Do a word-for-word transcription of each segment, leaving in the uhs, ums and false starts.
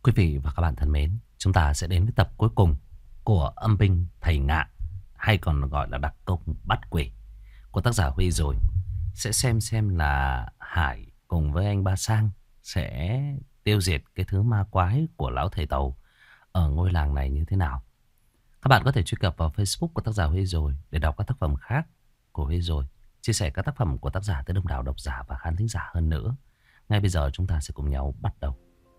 Quý vị và các bạn thân mến, chúng ta sẽ đến với tập cuối cùng của Âm binh thầy Ngạn, hay còn gọi là đặc công bắt quỷ của tác giả Huy rồi. Sẽ xem xem là Hải cùng với anh Ba Sang sẽ tiêu diệt cái thứ ma quái của lão thầy Tàu ở ngôi làng này như thế nào. Các bạn có thể truy cập vào Facebook của tác giả Huy rồi để đọc các tác phẩm khác của Huy rồi, chia sẻ các tác phẩm của tác giả tới đông đảo độc giả và khán thính giả hơn nữa. Ngay bây giờ chúng ta sẽ cùng nhau bắt đầu.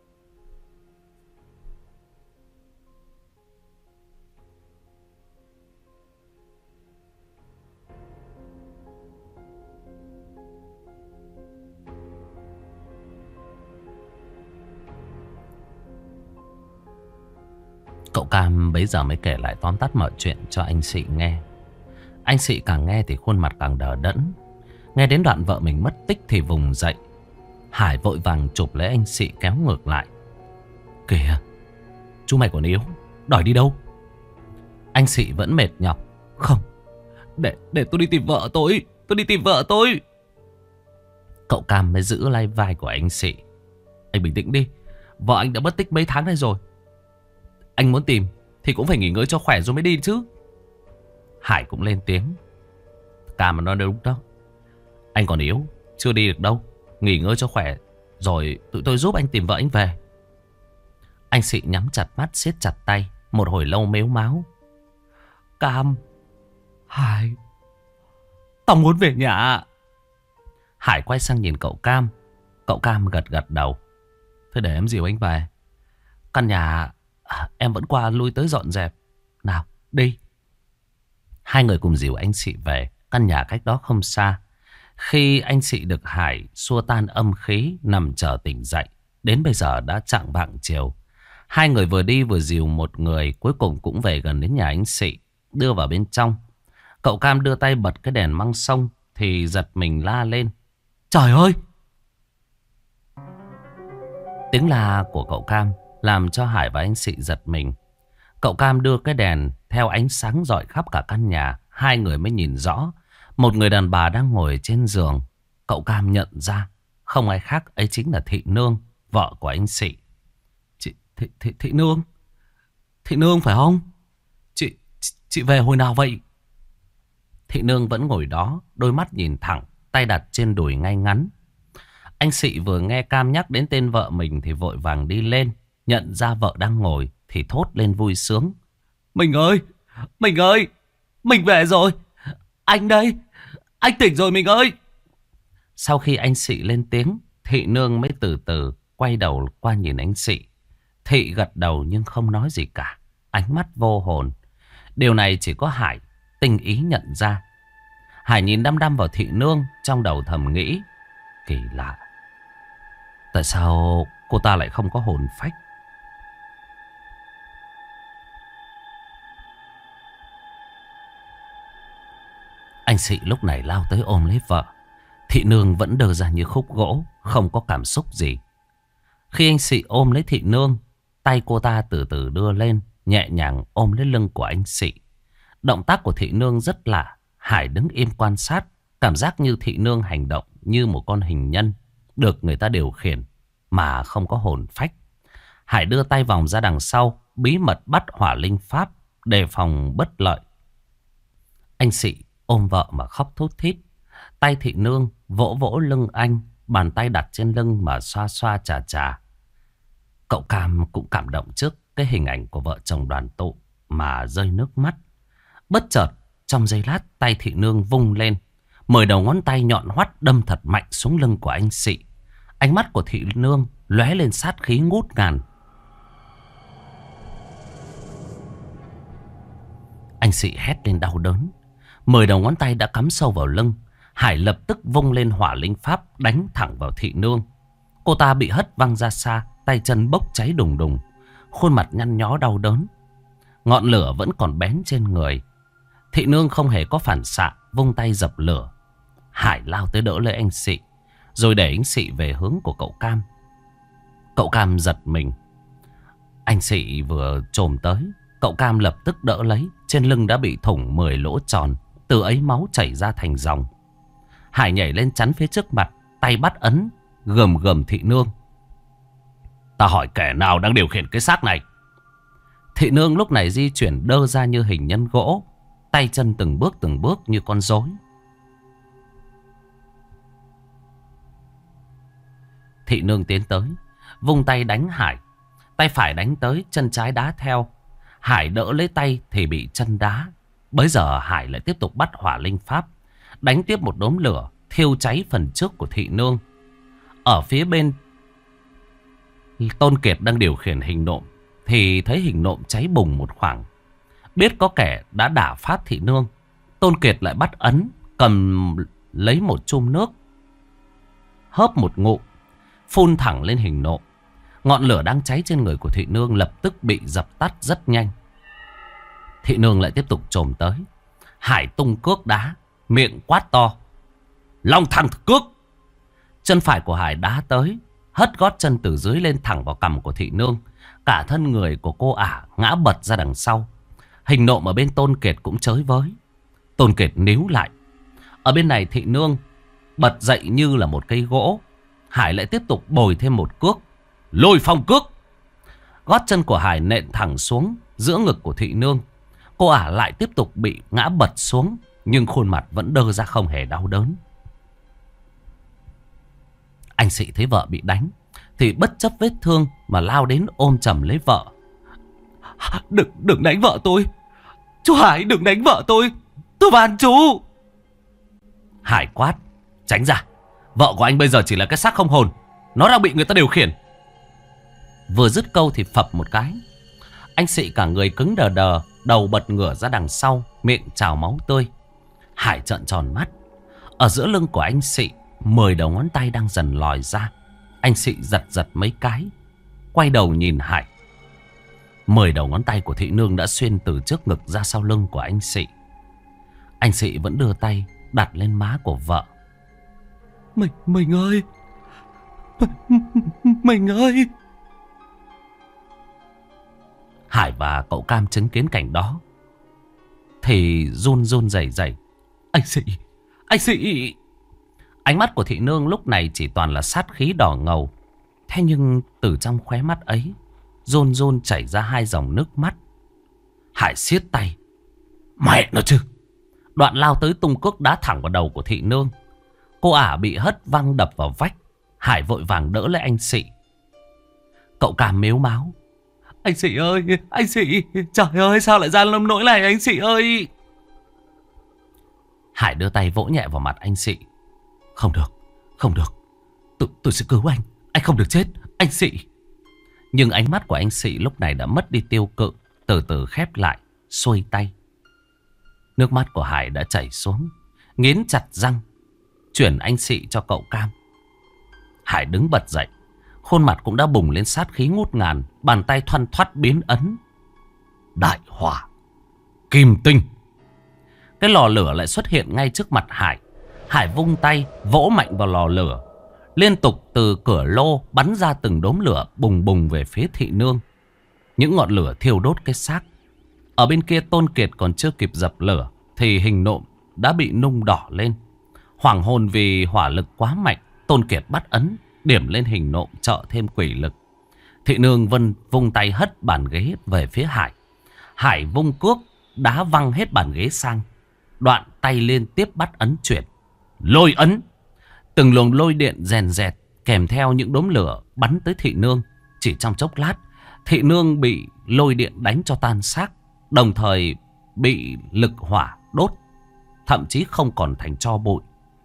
Cậu Cam bấy giờ mới kể lại tóm tắt mọi chuyện cho anh Sị nghe. Anh Sị càng nghe thì khuôn mặt càng đờ đẫn. Nghe đến đoạn vợ mình mất tích thì vùng dậy. Hải vội vàng chụp lấy anh Sị kéo ngược lại. Kìa, chú mày còn yếu, đòi đi đâu? Anh Sị vẫn mệt nhọc. Không, để để tôi đi tìm vợ tôi, tôi đi tìm vợ tôi. Cậu Cam mới giữ lấy vai của anh Sị. Anh bình tĩnh đi, vợ anh đã mất tích mấy tháng nay rồi. Anh muốn tìm thì cũng phải nghỉ ngơi cho khỏe rồi mới đi chứ. Hải cũng lên tiếng. Cam mà nói đúng đó, anh còn yếu, chưa đi được đâu. Nghỉ ngơi cho khỏe rồi tụi tôi giúp anh tìm vợ anh về. Anh Sị nhắm chặt mắt, siết chặt tay, một hồi lâu mếu máo. Cam, Hải, tao muốn về nhà. Hải quay sang nhìn cậu Cam. Cậu Cam gật gật đầu. Thôi để em dìu anh về. Căn nhà à, em vẫn qua lui tới dọn dẹp. Nào, đi. Hai người cùng dìu anh Sị về. Căn nhà cách đó không xa. Khi anh Sị được Hải xua tan âm khí, nằm chờ tỉnh dậy. Đến bây giờ đã chạng vạng chiều. Hai người vừa đi vừa dìu một người, cuối cùng cũng về gần đến nhà anh Sị, đưa vào bên trong. Cậu Cam đưa tay bật cái đèn măng sông thì giật mình la lên. Trời ơi! Tiếng la của cậu Cam làm cho Hải và anh Sị giật mình. Cậu Cam đưa cái đèn theo ánh sáng rọi khắp cả căn nhà. Hai người mới nhìn rõ một người đàn bà đang ngồi trên giường. Cậu Cam nhận ra không ai khác, ấy chính là Thị Nương, vợ của anh Sị. Chị, Thị, Thị, Thị Nương? Thị Nương phải không? Chị, chị về hồi nào vậy? Thị Nương vẫn ngồi đó, đôi mắt nhìn thẳng, tay đặt trên đùi ngay ngắn. Anh Sị vừa nghe Cam nhắc đến tên vợ mình thì vội vàng đi lên. Nhận ra vợ đang ngồi thì thốt lên vui sướng. Mình ơi! Mình ơi! Mình về rồi! Anh đây! Anh tỉnh rồi mình ơi! Sau khi anh Sị lên tiếng, Thị Nương mới từ từ quay đầu qua nhìn anh Sị. Thị gật đầu nhưng không nói gì cả, ánh mắt vô hồn. Điều này chỉ có Hải tinh ý nhận ra. Hải nhìn đăm đăm vào Thị Nương, trong đầu thầm nghĩ. Kỳ lạ, tại sao cô ta lại không có hồn phách? Anh Sị lúc này lao tới ôm lấy vợ. Thị Nương vẫn đờ ra như khúc gỗ, không có cảm xúc gì. Khi anh Sị ôm lấy Thị Nương, tay cô ta từ từ đưa lên, nhẹ nhàng ôm lấy lưng của anh Sị. Động tác của Thị Nương rất lạ. Hải đứng im quan sát, cảm giác như Thị Nương hành động như một con hình nhân được người ta điều khiển mà không có hồn phách. Hải đưa tay vòng ra đằng sau, bí mật bắt hỏa linh pháp, đề phòng bất lợi. Anh Sị ôm vợ mà khóc thút thít. Tay Thị Nương vỗ vỗ lưng anh, bàn tay đặt trên lưng mà xoa xoa chà chà. Cậu Cam cũng cảm động trước cái hình ảnh của vợ chồng đoàn tụ mà rơi nước mắt. Bất chợt trong giây lát, tay Thị Nương vung lên, mười đầu ngón tay nhọn hoắt đâm thật mạnh xuống lưng của anh Sị. Ánh mắt của Thị Nương lóe lên sát khí ngút ngàn. Anh Sị hét lên đau đớn. Mười đầu ngón tay đã cắm sâu vào lưng. Hải lập tức vung lên hỏa linh pháp đánh thẳng vào Thị Nương. Cô ta bị hất văng ra xa, tay chân bốc cháy đùng đùng, khuôn mặt nhăn nhó đau đớn. Ngọn lửa vẫn còn bén trên người. Thị Nương không hề có phản xạ, vung tay dập lửa. Hải lao tới đỡ lấy anh Sị, rồi để anh Sị về hướng của cậu Cam. Cậu Cam giật mình. Anh Sị vừa chồm tới, cậu Cam lập tức đỡ lấy. Trên lưng đã bị thủng mười lỗ tròn, từ ấy máu chảy ra thành dòng. Hải nhảy lên chắn phía trước mặt, tay bắt ấn, gầm gầm Thị Nương. Ta hỏi kẻ nào đang điều khiển cái xác này? Thị nương lúc này di chuyển đơ ra như hình nhân gỗ, tay chân từng bước từng bước như con rối. Thị nương tiến tới, vung tay đánh Hải. Tay phải đánh tới, chân trái đá theo. Hải đỡ lấy tay thì bị chân đá. Bấy giờ Hải lại tiếp tục bắt hỏa linh pháp, đánh tiếp một đốm lửa, thiêu cháy phần trước của thị nương. Ở phía bên Tôn Kiệt đang điều khiển hình nộm thì thấy hình nộm cháy bùng một khoảng. Biết có kẻ đã đả phát thị nương, Tôn Kiệt lại bắt ấn, cầm lấy một chum nước, hớp một ngụm, phun thẳng lên hình nộm. Ngọn lửa đang cháy trên người của thị nương lập tức bị dập tắt rất nhanh. Thị nương lại tiếp tục chồm tới. Hải tung cước đá, miệng quát to: Long thẳng cước! Chân phải của Hải đá tới, hất gót chân từ dưới lên thẳng vào cằm của thị nương. Cả thân người của cô ả ngã bật ra đằng sau. Hình nộm ở bên Tôn Kiệt cũng chới với. Tôn Kiệt níu lại. Ở bên này thị nương bật dậy như là một cây gỗ. Hải lại tiếp tục bồi thêm một cước, Lôi phong cước. Gót chân của Hải nện thẳng xuống giữa ngực của thị nương. Cô ả lại tiếp tục bị ngã bật xuống, nhưng khuôn mặt vẫn đơ ra không hề đau đớn. Anh Sĩ thấy vợ bị đánh thì bất chấp vết thương mà lao đến ôm chầm lấy vợ. Đừng, đừng đánh vợ tôi. Chú Hải, đừng đánh vợ tôi. Tôi van chú. Hải quát: Tránh ra. Vợ của anh bây giờ chỉ là cái xác không hồn. Nó đang bị người ta điều khiển. Vừa dứt câu thì phập một cái. Anh Sĩ cả người cứng đờ đờ, đầu bật ngửa ra đằng sau, miệng trào máu tươi. Hải trợn tròn mắt. Ở giữa lưng của anh Sĩ, mười đầu ngón tay đang dần lòi ra. Anh Sĩ giật giật mấy cái, quay đầu nhìn Hải. Mười đầu ngón tay của thị nương đã xuyên từ trước ngực ra sau lưng của anh Sĩ. Anh Sĩ vẫn đưa tay đặt lên má của vợ. Mình, mình ơi, mình, mình ơi. Hải và cậu Cam chứng kiến cảnh đó thì run run rẩy rẩy. Anh Sĩ, anh Sĩ. Ánh mắt của thị nương lúc này chỉ toàn là sát khí đỏ ngầu. Thế nhưng từ trong khóe mắt ấy run run chảy ra hai dòng nước mắt. Hải siết tay. Mẹ nó chứ. Đoạn lao tới tung cước đá thẳng vào đầu của thị nương. Cô ả bị hất văng đập vào vách. Hải vội vàng đỡ lấy anh Sĩ. Cậu Cam mếu máo. Anh Sĩ ơi, anh Sĩ. Trời ơi, sao lại ra nông nỗi này anh Sĩ ơi. Hải đưa tay vỗ nhẹ vào mặt anh Sĩ. Không được, không được. Tôi, tôi sẽ cứu anh. Anh không được chết, anh Sĩ. Nhưng ánh mắt của anh Sĩ lúc này đã mất đi tiêu cự, từ từ khép lại, xuôi tay. Nước mắt của Hải đã chảy xuống, nghiến chặt răng, chuyển anh Sĩ cho cậu Cam. Hải đứng bật dậy, khuôn mặt cũng đã bùng lên sát khí ngút ngàn, bàn tay thoăn thoắt biến ấn. Đại hỏa kim tinh. Cái lò lửa lại xuất hiện ngay trước mặt Hải. Hải vung tay vỗ mạnh vào lò lửa. Liên tục từ cửa lô bắn ra từng đốm lửa bùng bùng về phía thị nương. Những ngọn lửa thiêu đốt cái xác. Ở bên kia Tôn Kiệt còn chưa kịp dập lửa thì hình nộm đã bị nung đỏ lên. Hoảng hồn vì hỏa lực quá mạnh, Tôn Kiệt bắt ấn điểm lên hình nộm trợ thêm quỷ lực. Thị nương vân vung tay hất bàn ghế về phía Hải. Hải vung cước đá văng hết bàn ghế sang. Đoạn tay liên tiếp bắt ấn chuyển. Lôi ấn. Từng luồng lôi điện rèn rẹt kèm theo những đốm lửa bắn tới thị nương. Chỉ trong chốc lát, thị nương bị lôi điện đánh cho tan xác, đồng thời bị lực hỏa đốt, thậm chí không còn thành tro bụi.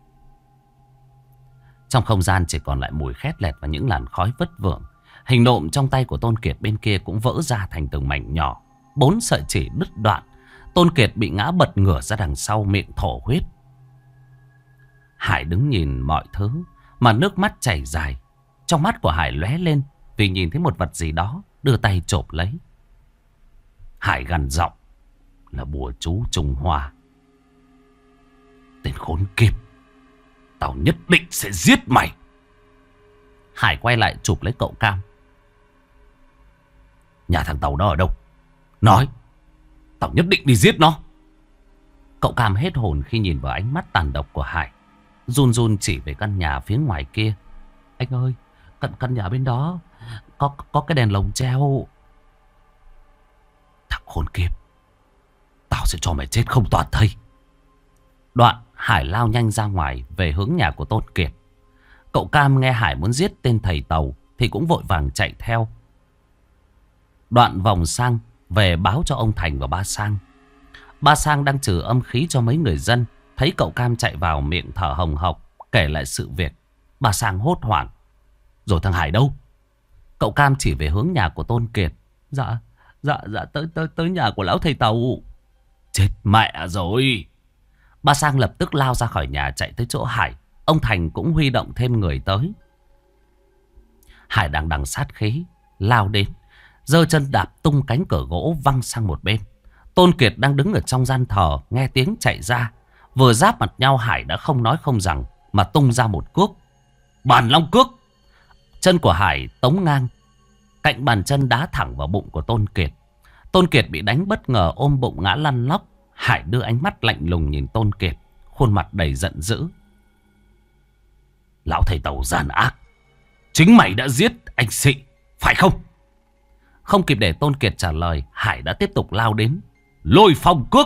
Trong không gian chỉ còn lại mùi khét lẹt và những làn khói vất vưởng. Hình nộm trong tay của Tôn Kiệt bên kia cũng vỡ ra thành từng mảnh nhỏ. Bốn sợi chỉ đứt đoạn. Tôn Kiệt bị ngã bật ngửa ra đằng sau, miệng thổ huyết. Hải đứng nhìn mọi thứ mà nước mắt chảy dài. Trong mắt của Hải lóe lên vì nhìn thấy một vật gì đó, đưa tay chộp lấy. Hải gằn giọng là bùa chú trùng hoa. Tên khốn kiếp, tao nhất định sẽ giết mày. Hải quay lại chụp lấy cậu Cam. Nhà thằng Tàu đó ở đâu? Nói, tao nhất định đi giết nó. Cậu Cam hết hồn khi nhìn vào ánh mắt tàn độc của Hải, run run chỉ về căn nhà phía ngoài kia. Anh ơi, căn, căn nhà bên đó, có, có cái đèn lồng treo. Thằng khốn kiếp, tao sẽ cho mày chết không toàn thây. Đoạn Hải lao nhanh ra ngoài về hướng nhà của Tôn Kiệt. Cậu Cam nghe Hải muốn giết tên thầy Tàu thì cũng vội vàng chạy theo. Đoạn vòng sang về báo cho ông Thành và ba Sang. Ba Sang đang trừ âm khí cho mấy người dân. Thấy cậu Cam chạy vào, miệng thở hồng hộc kể lại sự việc. Ba Sang hốt hoảng. Rồi thằng Hải đâu? Cậu Cam chỉ về hướng nhà của Tôn Kiệt. Dạ, dạ, dạ tới tới tới nhà của lão thầy Tàu. Chết mẹ rồi. Ba Sang lập tức lao ra khỏi nhà chạy tới chỗ Hải. Ông Thành cũng huy động thêm người tới. Hải đang đằng sát khí lao đến, giơ chân đạp tung cánh cửa gỗ văng sang một bên. Tôn Kiệt đang đứng ở trong gian thờ nghe tiếng chạy ra. Vừa giáp mặt nhau, Hải đã không nói không rằng mà tung ra một cước. Bàn long cước. Chân của Hải tống ngang, cạnh bàn chân đá thẳng vào bụng của Tôn Kiệt. Tôn Kiệt bị đánh bất ngờ ôm bụng ngã lăn lóc. Hải đưa ánh mắt lạnh lùng nhìn Tôn Kiệt, khuôn mặt đầy giận dữ. Lão thầy Tàu gian ác, chính mày đã giết anh Sĩ, phải không? Không kịp để Tôn Kiệt trả lời, Hải đã tiếp tục lao đến, lôi phong cước.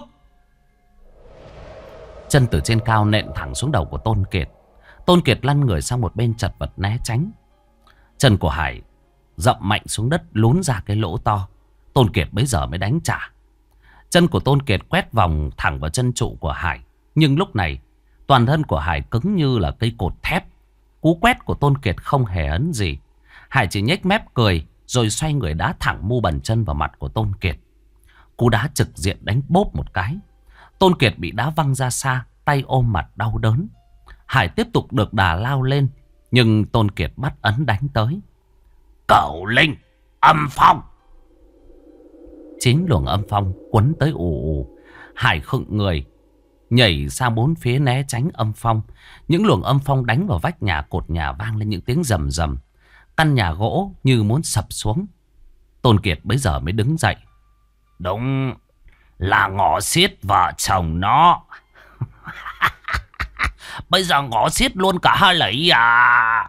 Chân từ trên cao nện thẳng xuống đầu của Tôn Kiệt. Tôn Kiệt lăn người sang một bên chật vật né tránh. Chân của Hải dậm mạnh xuống đất, lún ra cái lỗ to. Tôn Kiệt bấy giờ mới đánh trả. Chân của Tôn Kiệt quét vòng thẳng vào chân trụ của Hải. Nhưng lúc này toàn thân của Hải cứng như là cây cột thép. Cú quét của Tôn Kiệt không hề ấn gì. Hải chỉ nhếch mép cười, rồi xoay người đá thẳng mu bàn chân vào mặt của Tôn Kiệt. Cú đá trực diện đánh bốp một cái. Tôn Kiệt bị đá văng ra xa, tay ôm mặt đau đớn. Hải tiếp tục được đà lao lên, nhưng Tôn Kiệt bắt ấn đánh tới. Cẩu linh âm phong. Chính luồng âm phong quấn tới ù ù. Hải khựng người, nhảy sang bốn phía né tránh âm phong. Những luồng âm phong đánh vào vách nhà, cột nhà vang lên những tiếng rầm rầm. Căn nhà gỗ như muốn sập xuống. Tôn Kiệt bấy giờ mới đứng dậy. Đúng là ngõ xiết vợ chồng nó. Bây giờ ngõ xiết luôn cả hai lấy à.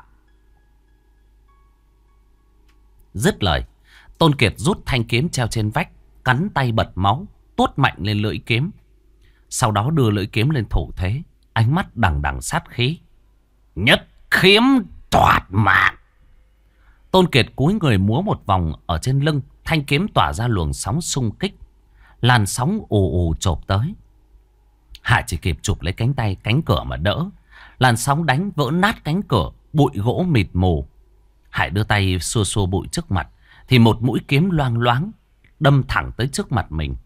Dứt lời, Tôn Kiệt rút thanh kiếm treo trên vách, cắn tay bật máu, tuốt mạnh lên lưỡi kiếm. Sau đó đưa lưỡi kiếm lên thủ thế, ánh mắt đằng đằng sát khí. Nhất khiếm toạt mạng. Tôn Kiệt cúi người múa một vòng ở trên lưng, thanh kiếm tỏa ra luồng sóng xung kích. Làn sóng ù ù chộp tới. Hải chỉ kịp chụp lấy cánh tay cánh cửa mà đỡ. Làn sóng đánh vỡ nát cánh cửa, bụi gỗ mịt mù. Hải đưa tay xua xua bụi trước mặt, thì một mũi kiếm loang loáng đâm thẳng tới trước mặt mình.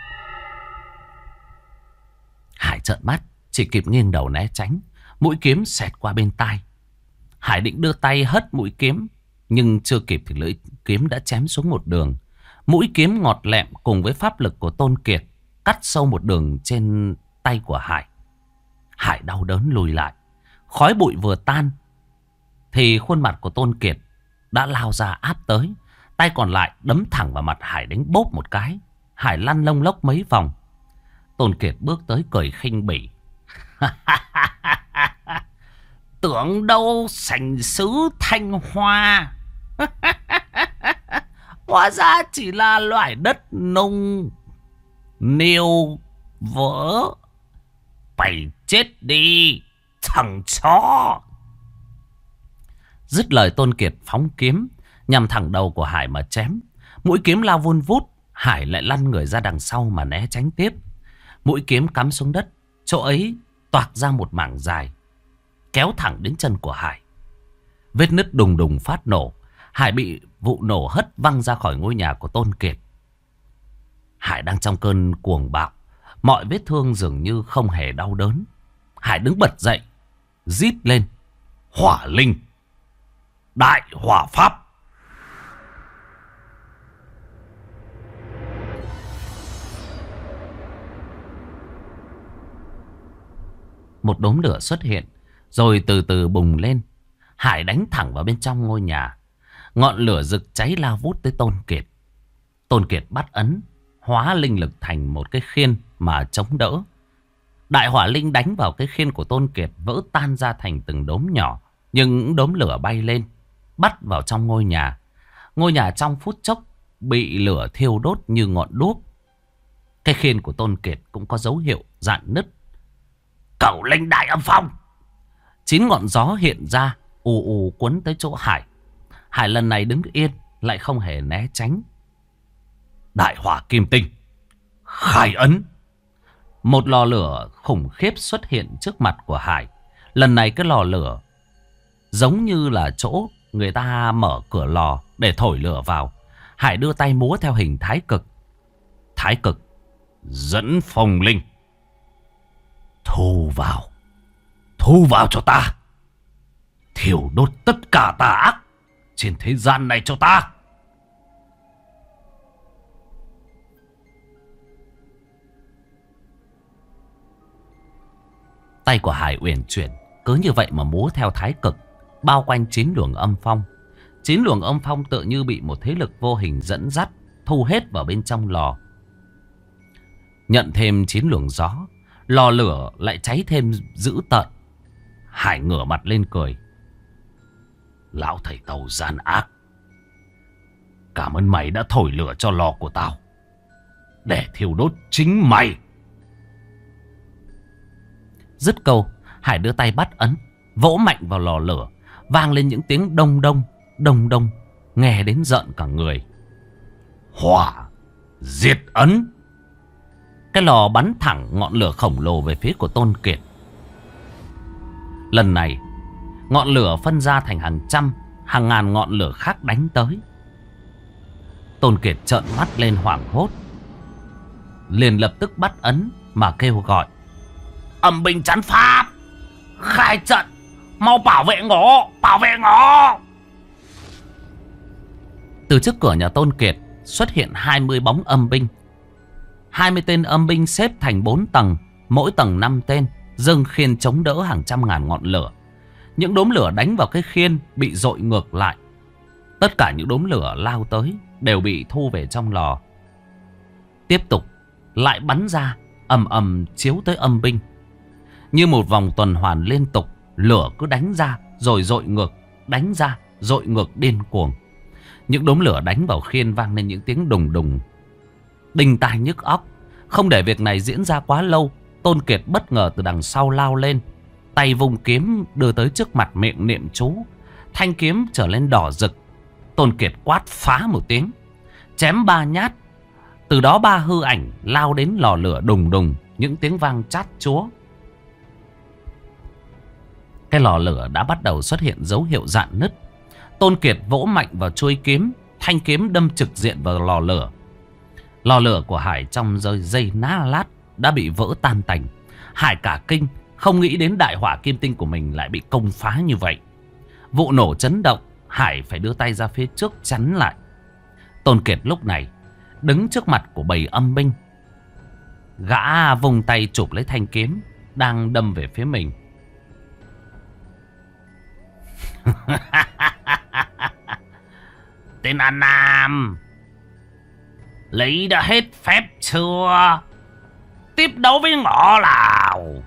Hải trợn mắt, chỉ kịp nghiêng đầu né tránh. Mũi kiếm xẹt qua bên tai. Hải định đưa tay hất mũi kiếm, nhưng chưa kịp thì lưỡi kiếm đã chém xuống một đường. Mũi kiếm ngọt lẹm cùng với pháp lực của Tôn Kiệt cắt sâu một đường trên tay của Hải. Hải đau đớn lùi lại. Khói bụi vừa tan thì khuôn mặt của Tôn Kiệt đã lao ra áp tới. Tay còn lại đấm thẳng vào mặt Hải, đánh bốp một cái. Hải lăn lông lốc mấy vòng. Tôn Kiệt bước tới cười khinh bỉ. Tưởng đâu sành sứ Thanh Hoa. Hóa ra chỉ là loại đất nung. Niêu vỡ. Phải chết đi thằng chó. Dứt lời, Tôn Kiệt phóng kiếm nhằm thẳng đầu của Hải mà chém. Mũi kiếm lao vun vút. Hải lại lăn người ra đằng sau mà né tránh tiếp. Mũi kiếm cắm xuống đất, chỗ ấy toạc ra một mảng dài, kéo thẳng đến chân của Hải. Vết nứt đùng đùng phát nổ. Hải bị vụ nổ hất văng ra khỏi ngôi nhà của Tôn Kiệt. Hải đang trong cơn cuồng bạo, mọi vết thương dường như không hề đau đớn. Hải đứng bật dậy, rít lên: Hỏa linh, đại hỏa pháp. Một đốm lửa xuất hiện, rồi từ từ bùng lên. Hải đánh thẳng vào bên trong ngôi nhà. Ngọn lửa rực cháy lao vút tới Tôn Kiệt. Tôn Kiệt bắt ấn, hóa linh lực thành một cái khiên mà chống đỡ. Đại hỏa linh đánh vào cái khiên của Tôn Kiệt, vỡ tan ra thành từng đốm nhỏ. Nhưng đốm lửa bay lên, bắt vào trong ngôi nhà. Ngôi nhà trong phút chốc bị lửa thiêu đốt như ngọn đuốc. Cái khiên của Tôn Kiệt cũng có dấu hiệu rạn nứt. Cẩu linh đại âm phong. Chín ngọn gió hiện ra, ù ù cuốn tới chỗ Hải. Hải lần này đứng yên, lại không hề né tránh. Đại hỏa kim tinh, khai ấn. Một lò lửa khủng khiếp xuất hiện trước mặt của Hải. Lần này cái lò lửa giống như là chỗ người ta mở cửa lò để thổi lửa vào. Hải đưa tay múa theo hình thái cực. Thái cực dẫn phong linh. Thu vào. Thu vào cho ta. Thiêu đốt tất cả tà ác trên thế gian này cho ta. Tay của Hải uyển chuyển, cứ như vậy mà múa theo thái cực, bao quanh chín luồng âm phong. Chín luồng âm phong tự như bị một thế lực vô hình dẫn dắt, thu hết vào bên trong lò. Nhận thêm chín luồng gió, lò lửa lại cháy thêm dữ tợn. Hải ngửa mặt lên cười. Lão thầy tàu gian ác, cảm ơn mày đã thổi lửa cho lò của tao, để thiêu đốt chính mày. Dứt câu, Hải đưa tay bắt ấn, vỗ mạnh vào lò lửa, vang lên những tiếng đông đông, đông đông, nghe đến giận cả người. Hỏa diệt ấn. Cái lò bắn thẳng ngọn lửa khổng lồ về phía của Tôn Kiệt. Lần này, ngọn lửa phân ra thành hàng trăm, hàng ngàn ngọn lửa khác đánh tới. Tôn Kiệt trợn mắt lên hoảng hốt, liền lập tức bắt ấn mà kêu gọi. Âm binh chắn pháp, khai trận, mau bảo vệ ngõ, bảo vệ ngõ. Từ trước cửa nhà Tôn Kiệt xuất hiện hai mươi bóng âm binh. hai mươi tên âm binh xếp thành bốn tầng, mỗi tầng năm tên, dâng khiên chống đỡ hàng trăm ngàn ngọn lửa. Những đốm lửa đánh vào cái khiên bị dội ngược lại. Tất cả những đốm lửa lao tới đều bị thu về trong lò. Tiếp tục lại bắn ra, ầm ầm chiếu tới âm binh. Như một vòng tuần hoàn liên tục, lửa cứ đánh ra rồi dội ngược, đánh ra dội ngược điên cuồng. Những đốm lửa đánh vào khiên vang lên những tiếng đùng đùng, đinh tai nhức óc. Không để việc này diễn ra quá lâu, Tôn Kiệt bất ngờ từ đằng sau lao lên, tay vùng kiếm đưa tới trước mặt, miệng niệm chú. Thanh kiếm trở lên đỏ rực. Tôn Kiệt quát phá một tiếng, chém ba nhát. Từ đó ba hư ảnh lao đến lò lửa đùng đùng, những tiếng vang chát chúa. Cái lò lửa đã bắt đầu xuất hiện dấu hiệu rạn nứt. Tôn Kiệt vỗ mạnh vào chuôi kiếm, thanh kiếm đâm trực diện vào lò lửa. Lò lửa của Hải trong giây giây ná lát đã bị vỡ tan tành. Hải cả kinh, không nghĩ đến đại hỏa kim tinh của mình lại bị công phá như vậy. Vụ nổ chấn động, Hải phải đưa tay ra phía trước chắn lại. Tôn Kiệt lúc này đứng trước mặt của bầy âm binh. Gã vùng tay chụp lấy thanh kiếm đang đâm về phía mình. Tên An Nam, lấy đã hết phép chưa? Tiếp đấu với ngõ nào?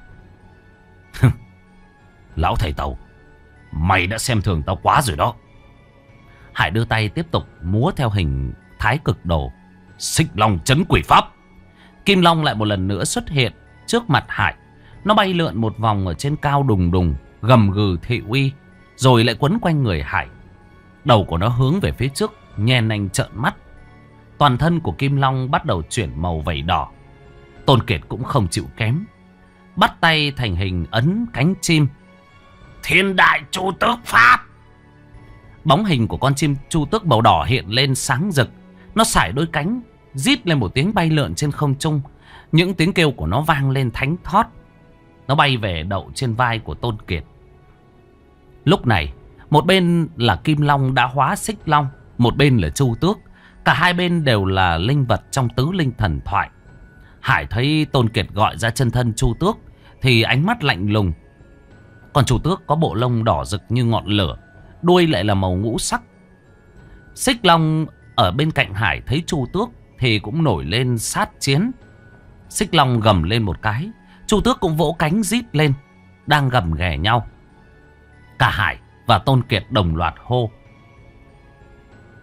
Lão thầy Tàu, mày đã xem thường tao quá rồi đó. Hải đưa tay tiếp tục múa theo hình thái cực đồ. Xích long chấn quỷ pháp. Kim long lại một lần nữa xuất hiện trước mặt Hải. Nó bay lượn một vòng ở trên cao đùng đùng, gầm gừ thị uy, rồi lại quấn quanh người Hải. Đầu của nó hướng về phía trước, nhen nanh trợn mắt. Toàn thân của Kim Long bắt đầu chuyển màu vảy đỏ. Tôn Kiệt cũng không chịu kém, bắt tay thành hình ấn cánh chim. Thiên đại chu tước pháp. Bóng hình của con chim chu tước màu đỏ hiện lên sáng rực. Nó sải đôi cánh, rít lên một tiếng bay lượn trên không trung. Những tiếng kêu của nó vang lên thánh thót. Nó bay về đậu trên vai của Tôn Kiệt. Lúc này, một bên là Kim Long đã hóa Xích Long, một bên là Chu Tước. Cả hai bên đều là linh vật trong tứ linh thần thoại. Hải thấy Tôn Kiệt gọi ra chân thân Chu Tước thì ánh mắt lạnh lùng. Còn Chu Tước có bộ lông đỏ rực như ngọn lửa, đuôi lại là màu ngũ sắc. Xích Long ở bên cạnh Hải thấy Chu Tước thì cũng nổi lên sát chiến. Xích Long gầm lên một cái, Chu Tước cũng vỗ cánh rít lên, đang gầm ghè nhau. Cả Hải và Tôn Kiệt đồng loạt hô: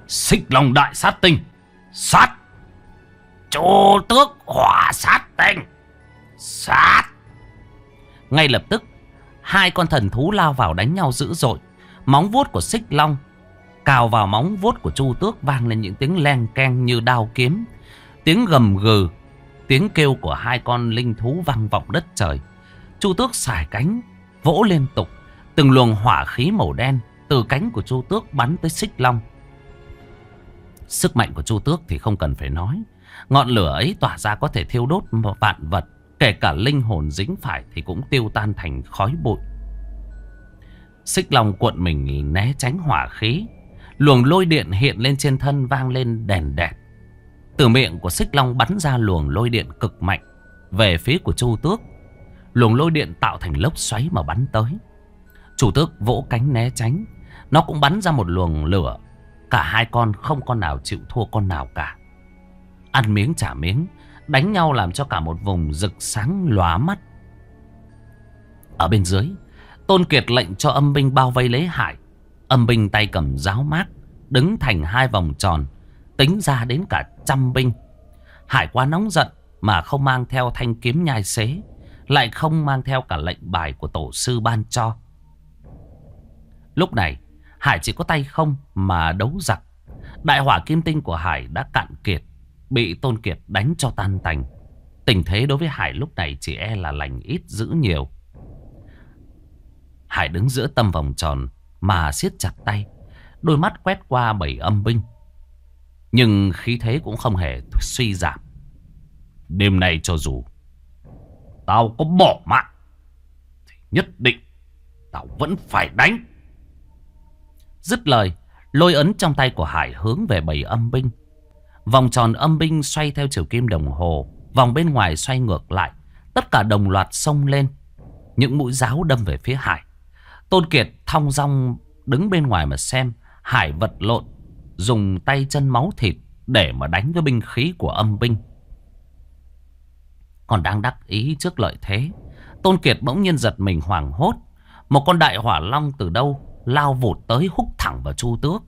Xích Long đại sát tinh. Sát. Chu Tước hỏa sát tinh. Sát. Ngay lập tức, hai con thần thú lao vào đánh nhau dữ dội. Móng vuốt của Xích Long cào vào móng vuốt của Chu Tước, vang lên những tiếng len keng như đao kiếm. Tiếng gầm gừ, tiếng kêu của hai con linh thú vang vọng đất trời. Chu Tước xài cánh vỗ liên tục. Từng luồng hỏa khí màu đen từ cánh của Chu Tước bắn tới Xích Long. Sức mạnh của Chu Tước thì không cần phải nói. Ngọn lửa ấy tỏa ra có thể thiêu đốt vạn vật. Kể cả linh hồn dính phải thì cũng tiêu tan thành khói bụi. Xích Long cuộn mình né tránh hỏa khí. Luồng lôi điện hiện lên trên thân, vang lên đèn đẹt. Từ miệng của Xích Long bắn ra luồng lôi điện cực mạnh về phía của Chu Tước. Luồng lôi điện tạo thành lốc xoáy mà bắn tới. Chu Tước vỗ cánh né tránh. Nó cũng bắn ra một luồng lửa. Cả hai con không con nào chịu thua con nào cả. Ăn miếng trả miếng, đánh nhau làm cho cả một vùng rực sáng lóa mắt. Ở bên dưới, Tôn Kiệt lệnh cho âm binh bao vây lấy Hải. Âm binh tay cầm giáo mát, đứng thành hai vòng tròn, tính ra đến cả trăm binh. Hải quá nóng giận mà không mang theo thanh kiếm nhai xế, lại không mang theo cả lệnh bài của tổ sư ban cho. Lúc này Hải chỉ có tay không mà đấu giặc. Đại hỏa kim tinh của Hải đã cạn kiệt, bị Tôn Kiệt đánh cho tan tành. Tình thế đối với Hải lúc này chỉ e là lành ít dữ nhiều. Hải đứng giữa tâm vòng tròn mà siết chặt tay, đôi mắt quét qua bảy âm binh. Nhưng khí thế cũng không hề suy giảm. Đêm nay cho dù tao có bỏ mạng thì nhất định tao vẫn phải đánh. Dứt lời, lôi ấn trong tay của Hải hướng về bảy âm binh. Vòng tròn âm binh xoay theo chiều kim đồng hồ, vòng bên ngoài xoay ngược lại. Tất cả đồng loạt xông lên. Những mũi giáo đâm về phía Hải. Tôn Kiệt thong dong đứng bên ngoài mà xem. Hải vật lộn, dùng tay chân máu thịt để mà đánh với binh khí của âm binh. Còn đang đắc ý trước lợi thế, Tôn Kiệt bỗng nhiên giật mình hoảng hốt. Một con đại hỏa long từ đâu lao vụt tới, húc thẳng vào Chu Tước.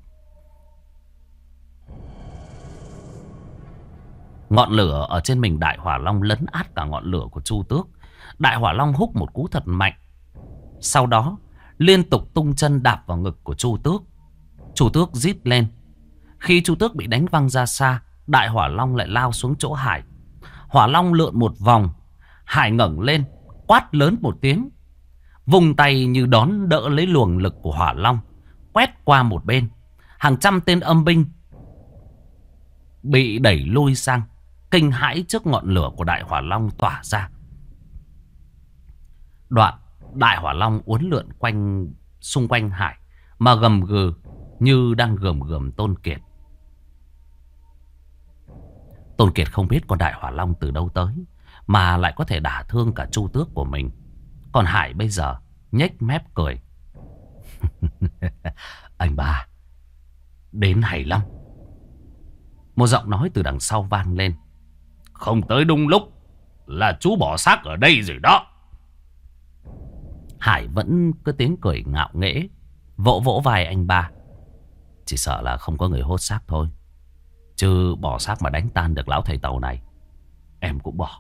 Ngọn lửa ở trên mình đại hỏa long lấn át cả ngọn lửa của Chu Tước. Đại hỏa long húc một cú thật mạnh, sau đó liên tục tung chân đạp vào ngực của Chu Tước. Chu Tước rít lên. Khi Chu Tước bị đánh văng ra xa, đại hỏa long lại lao xuống chỗ Hải. Hỏa long lượn một vòng. Hải ngẩng lên, quát lớn một tiếng, vùng tay như đón đỡ lấy luồng lực của hỏa long, quét qua một bên. Hàng trăm tên âm binh bị đẩy lui sang, kinh hãi trước ngọn lửa của đại hỏa long tỏa ra. Đoạn đại hỏa long uốn lượn quanh xung quanh Hải mà gầm gừ như đang gầm gầm Tôn Kiệt. Tôn Kiệt không biết con đại hỏa long từ đâu tới mà lại có thể đả thương cả Chu Tước của mình. Còn Hải bây giờ nhếch mép cười. Anh ba đến hay lắm. Một giọng nói từ đằng sau vang lên. Không tới đúng lúc là chú bỏ xác ở đây rồi đó. Hải vẫn cứ tiếng cười ngạo nghễ, vỗ vỗ vai anh ba. Chỉ sợ là không có người hốt xác thôi, chứ bỏ xác mà đánh tan được lão thầy tàu này, em cũng bỏ.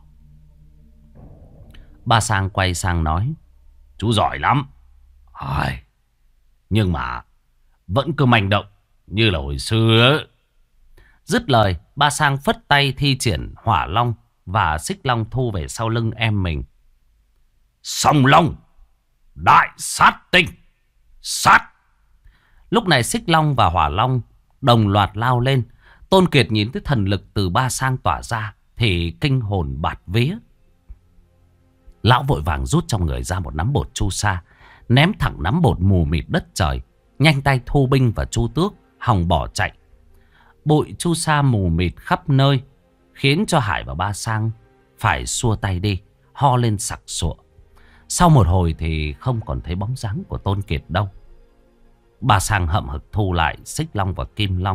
Ba Sang quay sang nói. Chú giỏi lắm. Ai, nhưng mà vẫn cứ manh động như là hồi xưa. Dứt lời, Ba Sang phất tay thi triển hỏa long và xích long thu về sau lưng em mình. Song long đại sát tinh. Sát. Lúc này xích long và hỏa long đồng loạt lao lên. Tôn Kiệt nhìn thấy thần lực từ Ba Sang tỏa ra thì kinh hồn bạt vía. Lão vội vàng rút trong người ra một nắm bột chu sa, ném thẳng nắm bột mù mịt đất trời, nhanh tay thu binh và Chu Tước hòng bỏ chạy. Bụi chu sa mù mịt khắp nơi khiến cho Hải và Ba Sang phải xua tay đi, ho lên sặc sụa. Sau một hồi thì không còn thấy bóng dáng của Tôn Kiệt đâu. Ba Sang hậm hực thu lại xích long và kim long.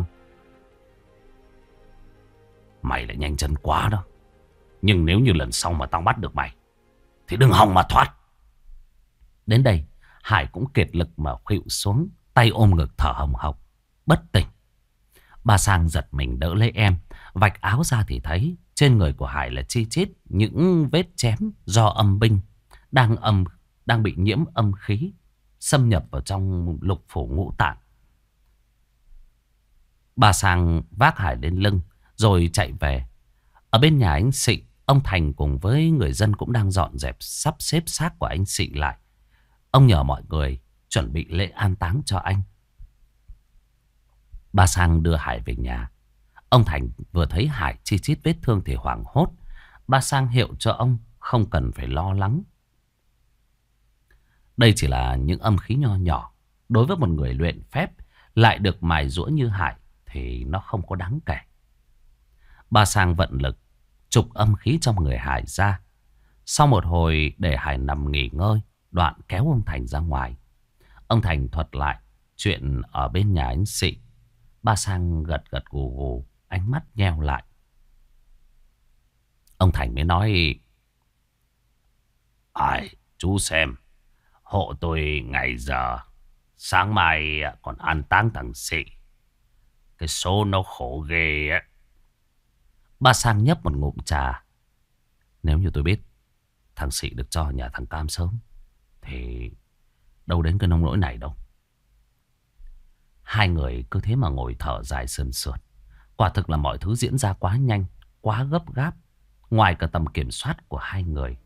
Mày lại nhanh chân quá đó. Nhưng nếu như lần sau mà tao bắt được mày thì đừng hòng mà thoát. Đến đây Hải cũng kiệt lực mà khuỵu xuống, tay ôm ngực thở hồng hộc bất tỉnh. Ba Sang giật mình đỡ lấy em. Vạch áo ra thì thấy trên người của Hải là chi chít những vết chém do âm binh đang âm đang bị nhiễm âm khí xâm nhập vào trong lục phủ ngũ tạng. Ba Sang vác Hải lên lưng rồi chạy về. Ở bên nhà anh Sị, ông Thành cùng với người dân cũng đang dọn dẹp sắp xếp xác của anh Sị lại. Ông nhờ mọi người chuẩn bị lễ an táng cho anh. Ba Sang đưa Hải về nhà. Ông Thành vừa thấy Hải chi chít vết thương thì hoảng hốt. Ba Sang hiệu cho ông không cần phải lo lắng. Đây chỉ là những âm khí nho nhỏ. Đối với một người luyện phép lại được mài giũa như Hải thì nó không có đáng kể. Ba Sang vận lực trục âm khí trong người Hải ra. Sau một hồi để Hải nằm nghỉ ngơi, Đoạn kéo ông Thành ra ngoài. Ông Thành thuật lại chuyện ở bên nhà anh Sị. Ba Sang gật gật gù gù, ánh mắt nheo lại. Ông Thành mới nói: Ai, chú xem, hộ tôi ngày giờ, sáng mai còn an táng thằng Sị. Cái số nó khổ ghê á. Ba Sang nhấp một ngụm trà. Nếu như tôi biết thằng Sị được cho nhà thằng Cam sớm thì đâu đến cái nông nỗi này đâu. Hai người cứ thế mà ngồi thở dài sườn sượt. Quả thực là mọi thứ diễn ra quá nhanh, quá gấp gáp, ngoài cả tầm kiểm soát của hai người.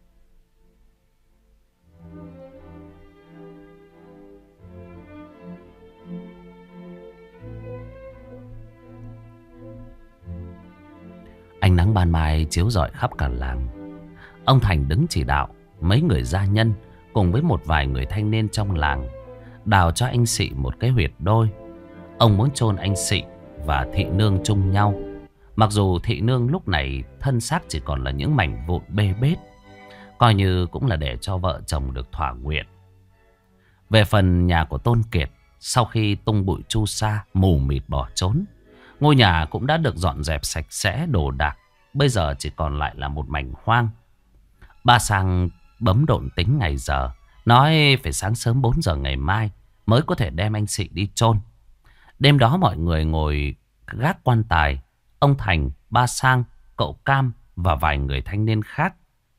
Ánh nắng ban mai chiếu rọi khắp cả làng. Ông Thành đứng chỉ đạo mấy người gia nhân cùng với một vài người thanh niên trong làng đào cho anh Sị một cái huyệt đôi. Ông muốn chôn anh Sị và Thị Nương chung nhau. Mặc dù Thị Nương lúc này thân xác chỉ còn là những mảnh vụn bê bết, coi như cũng là để cho vợ chồng được thỏa nguyện. Về phần nhà của Tôn Kiệt, sau khi tung bụi chu sa mù mịt bỏ trốn, ngôi nhà cũng đã được dọn dẹp sạch sẽ đồ đạc. Bây giờ chỉ còn lại là một mảnh hoang. Ba Sang bấm độn tính ngày giờ, nói phải sáng sớm bốn giờ ngày mai mới có thể đem anh Sị đi chôn. Đêm đó mọi người ngồi gác quan tài. Ông Thành, Ba Sang, cậu Cam và vài người thanh niên khác.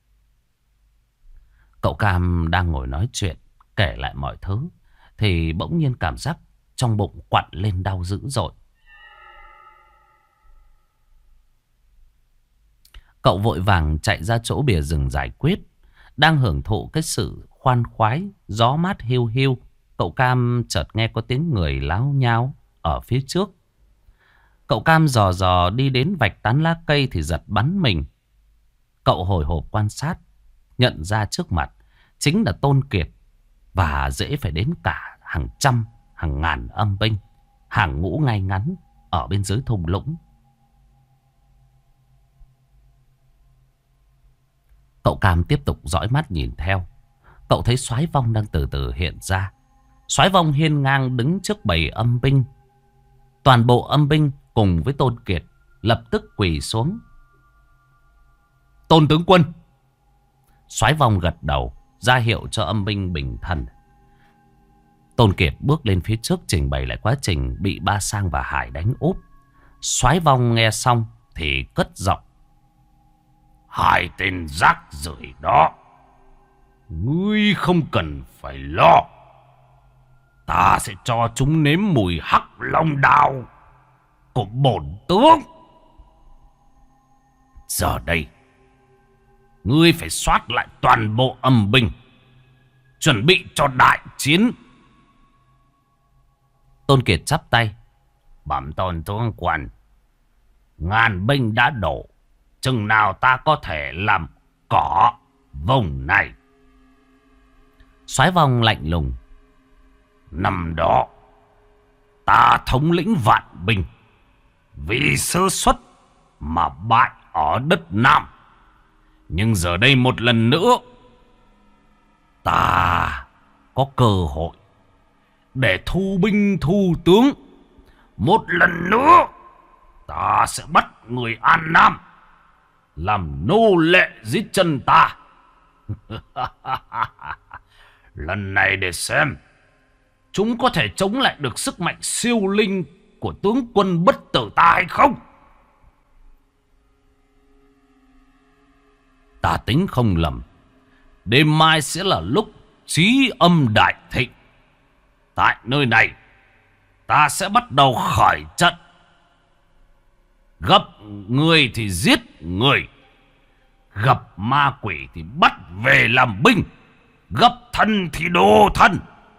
Cậu Cam đang ngồi nói chuyện, kể lại mọi thứ, thì bỗng nhiên cảm giác trong bụng quặn lên đau dữ dội. Cậu vội vàng chạy ra chỗ bìa rừng giải quyết. Đang hưởng thụ cái sự khoan khoái, gió mát hiu hiu, cậu Cam chợt nghe có tiếng người láo nháo ở phía trước. Cậu Cam dò dò đi đến vạch tán lá cây thì giật bắn mình. Cậu hồi hộp quan sát, nhận ra trước mặt chính là Tôn Kiệt, và dễ phải đến cả hàng trăm, hàng ngàn âm binh, hàng ngũ ngay ngắn ở bên dưới thung lũng. Cậu Cam tiếp tục dõi mắt nhìn theo. Cậu thấy Soái Vong đang từ từ hiện ra. Soái Vong hiên ngang đứng trước bầy âm binh. Toàn bộ âm binh cùng với Tôn Kiệt lập tức quỳ xuống. Tôn tướng quân. Soái Vong gật đầu, ra hiệu cho âm binh bình thần. Tôn Kiệt bước lên phía trước trình bày lại quá trình bị Ba Sang và Hải đánh úp. Soái Vong nghe xong thì cất giọng: Hai tên rác rưởi đó, ngươi không cần phải lo. Ta sẽ cho chúng nếm mùi hắc long đao của bổn tướng. Giờ đây, ngươi phải soát lại toàn bộ âm binh, chuẩn bị cho đại chiến. Tôn Kiệt chắp tay: Bẩm Tôn tướng quân, ngàn binh đã đổ, chừng nào ta có thể làm cỏ vùng này. Soái Vong lạnh lùng: Năm đó ta thống lĩnh vạn binh, vì sơ suất mà bại ở đất Nam. Nhưng giờ đây một lần nữa, ta có cơ hội để thu binh thu tướng. Một lần nữa, ta sẽ bắt người An Nam làm nô lệ dưới chân ta. Lần này để xem chúng có thể chống lại được sức mạnh siêu linh của tướng quân bất tử ta hay không? Ta tính không lầm, đêm mai sẽ là lúc chí âm đại thịnh. Tại nơi này, ta sẽ bắt đầu khởi trận. Gặp người thì giết người, gặp ma quỷ thì bắt về làm binh, gặp thần thì đồ thần.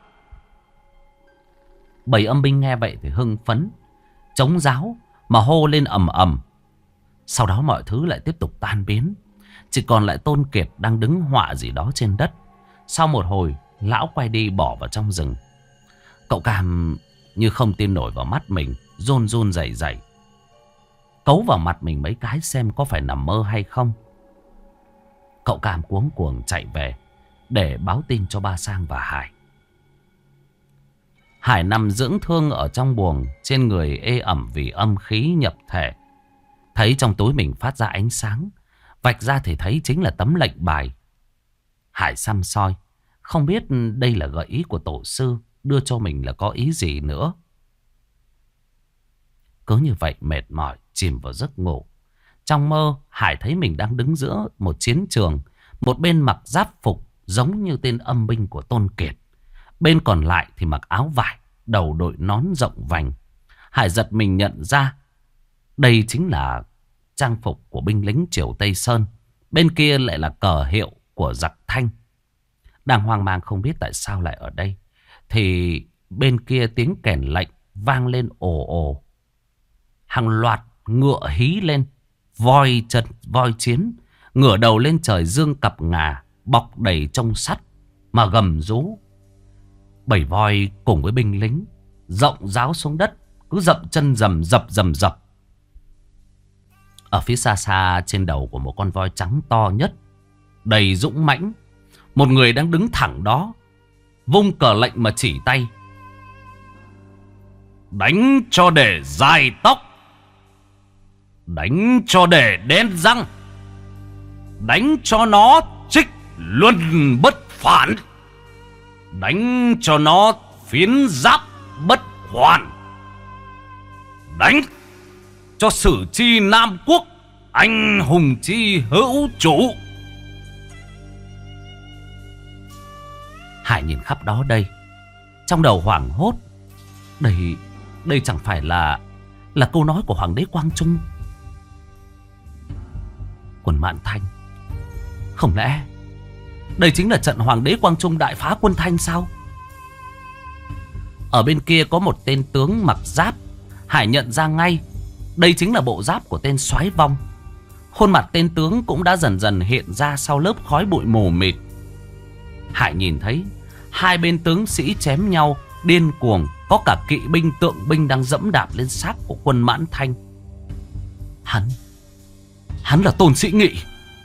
Bảy âm binh nghe vậy thì hưng phấn, chống giáo mà hô lên ầm ầm. Sau đó mọi thứ lại tiếp tục tan biến. Chỉ còn lại Tôn Kiệt đang đứng họa gì đó trên đất. Sau một hồi, lão quay đi bỏ vào trong rừng. Cậu Cam như không tin nổi vào mắt mình, run run rẩy rẩy, cấu vào mặt mình mấy cái xem có phải nằm mơ hay không. Cậu Cam cuống cuồng chạy về để báo tin cho ba Sang và Hải. Hải nằm dưỡng thương ở trong buồng, trên người ê ẩm vì âm khí nhập thể. Thấy trong túi mình phát ra ánh sáng, vạch ra thì thấy chính là tấm lệnh bài. Hải săm soi, không biết đây là gợi ý của tổ sư đưa cho mình là có ý gì nữa. Cứ như vậy mệt mỏi chìm vào giấc ngủ. Trong mơ, Hải thấy mình đang đứng giữa một chiến trường. Một bên mặc giáp phục giống như tên âm binh của Tôn Kiệt, bên còn lại thì mặc áo vải, đầu đội nón rộng vành. Hải giật mình nhận ra đây chính là trang phục của binh lính Triều Tây Sơn. Bên kia lại là cờ hiệu của giặc Thanh. Đang hoang mang không biết tại sao lại ở đây, thì bên kia tiếng kèn lệnh vang lên ồ ồ. Hàng loạt ngựa hí lên, voi chân voi chiến, ngửa đầu lên trời dương cặp ngà, bọc đầy trong sắt mà gầm rú. Bảy voi cùng với binh lính rộng ráo xuống đất, cứ dậm chân rầm dập rầm dập. Ở phía xa xa, trên đầu của một con voi trắng to nhất, đầy dũng mãnh, một người đang đứng thẳng đó, vung cờ lệnh mà chỉ tay. Đánh cho để dài tóc, đánh cho để đen răng, đánh cho nó trích luân bất phản, đánh cho nó phiến giáp bất hoàn, đánh cho sử chi Nam Quốc anh hùng chi hữu chủ. Hải nhìn khắp đó đây, trong đầu hoảng hốt. Đây, đây chẳng phải là là câu nói của Hoàng đế Quang Trung, Quần Mạn Thanh? Không lẽ đây chính là trận Hoàng đế Quang Trung đại phá quân Thanh sao? Ở bên kia có một tên tướng mặc giáp. Hải nhận ra ngay đây chính là bộ giáp của tên Soái Vong. Khuôn mặt tên tướng cũng đã dần dần hiện ra sau lớp khói bụi mù mịt. Hải nhìn thấy hai bên tướng sĩ chém nhau điên cuồng, có cả kỵ binh tượng binh đang dẫm đạp lên xác của quân Mãn Thanh. Hắn Hắn là Tôn Sĩ Nghị.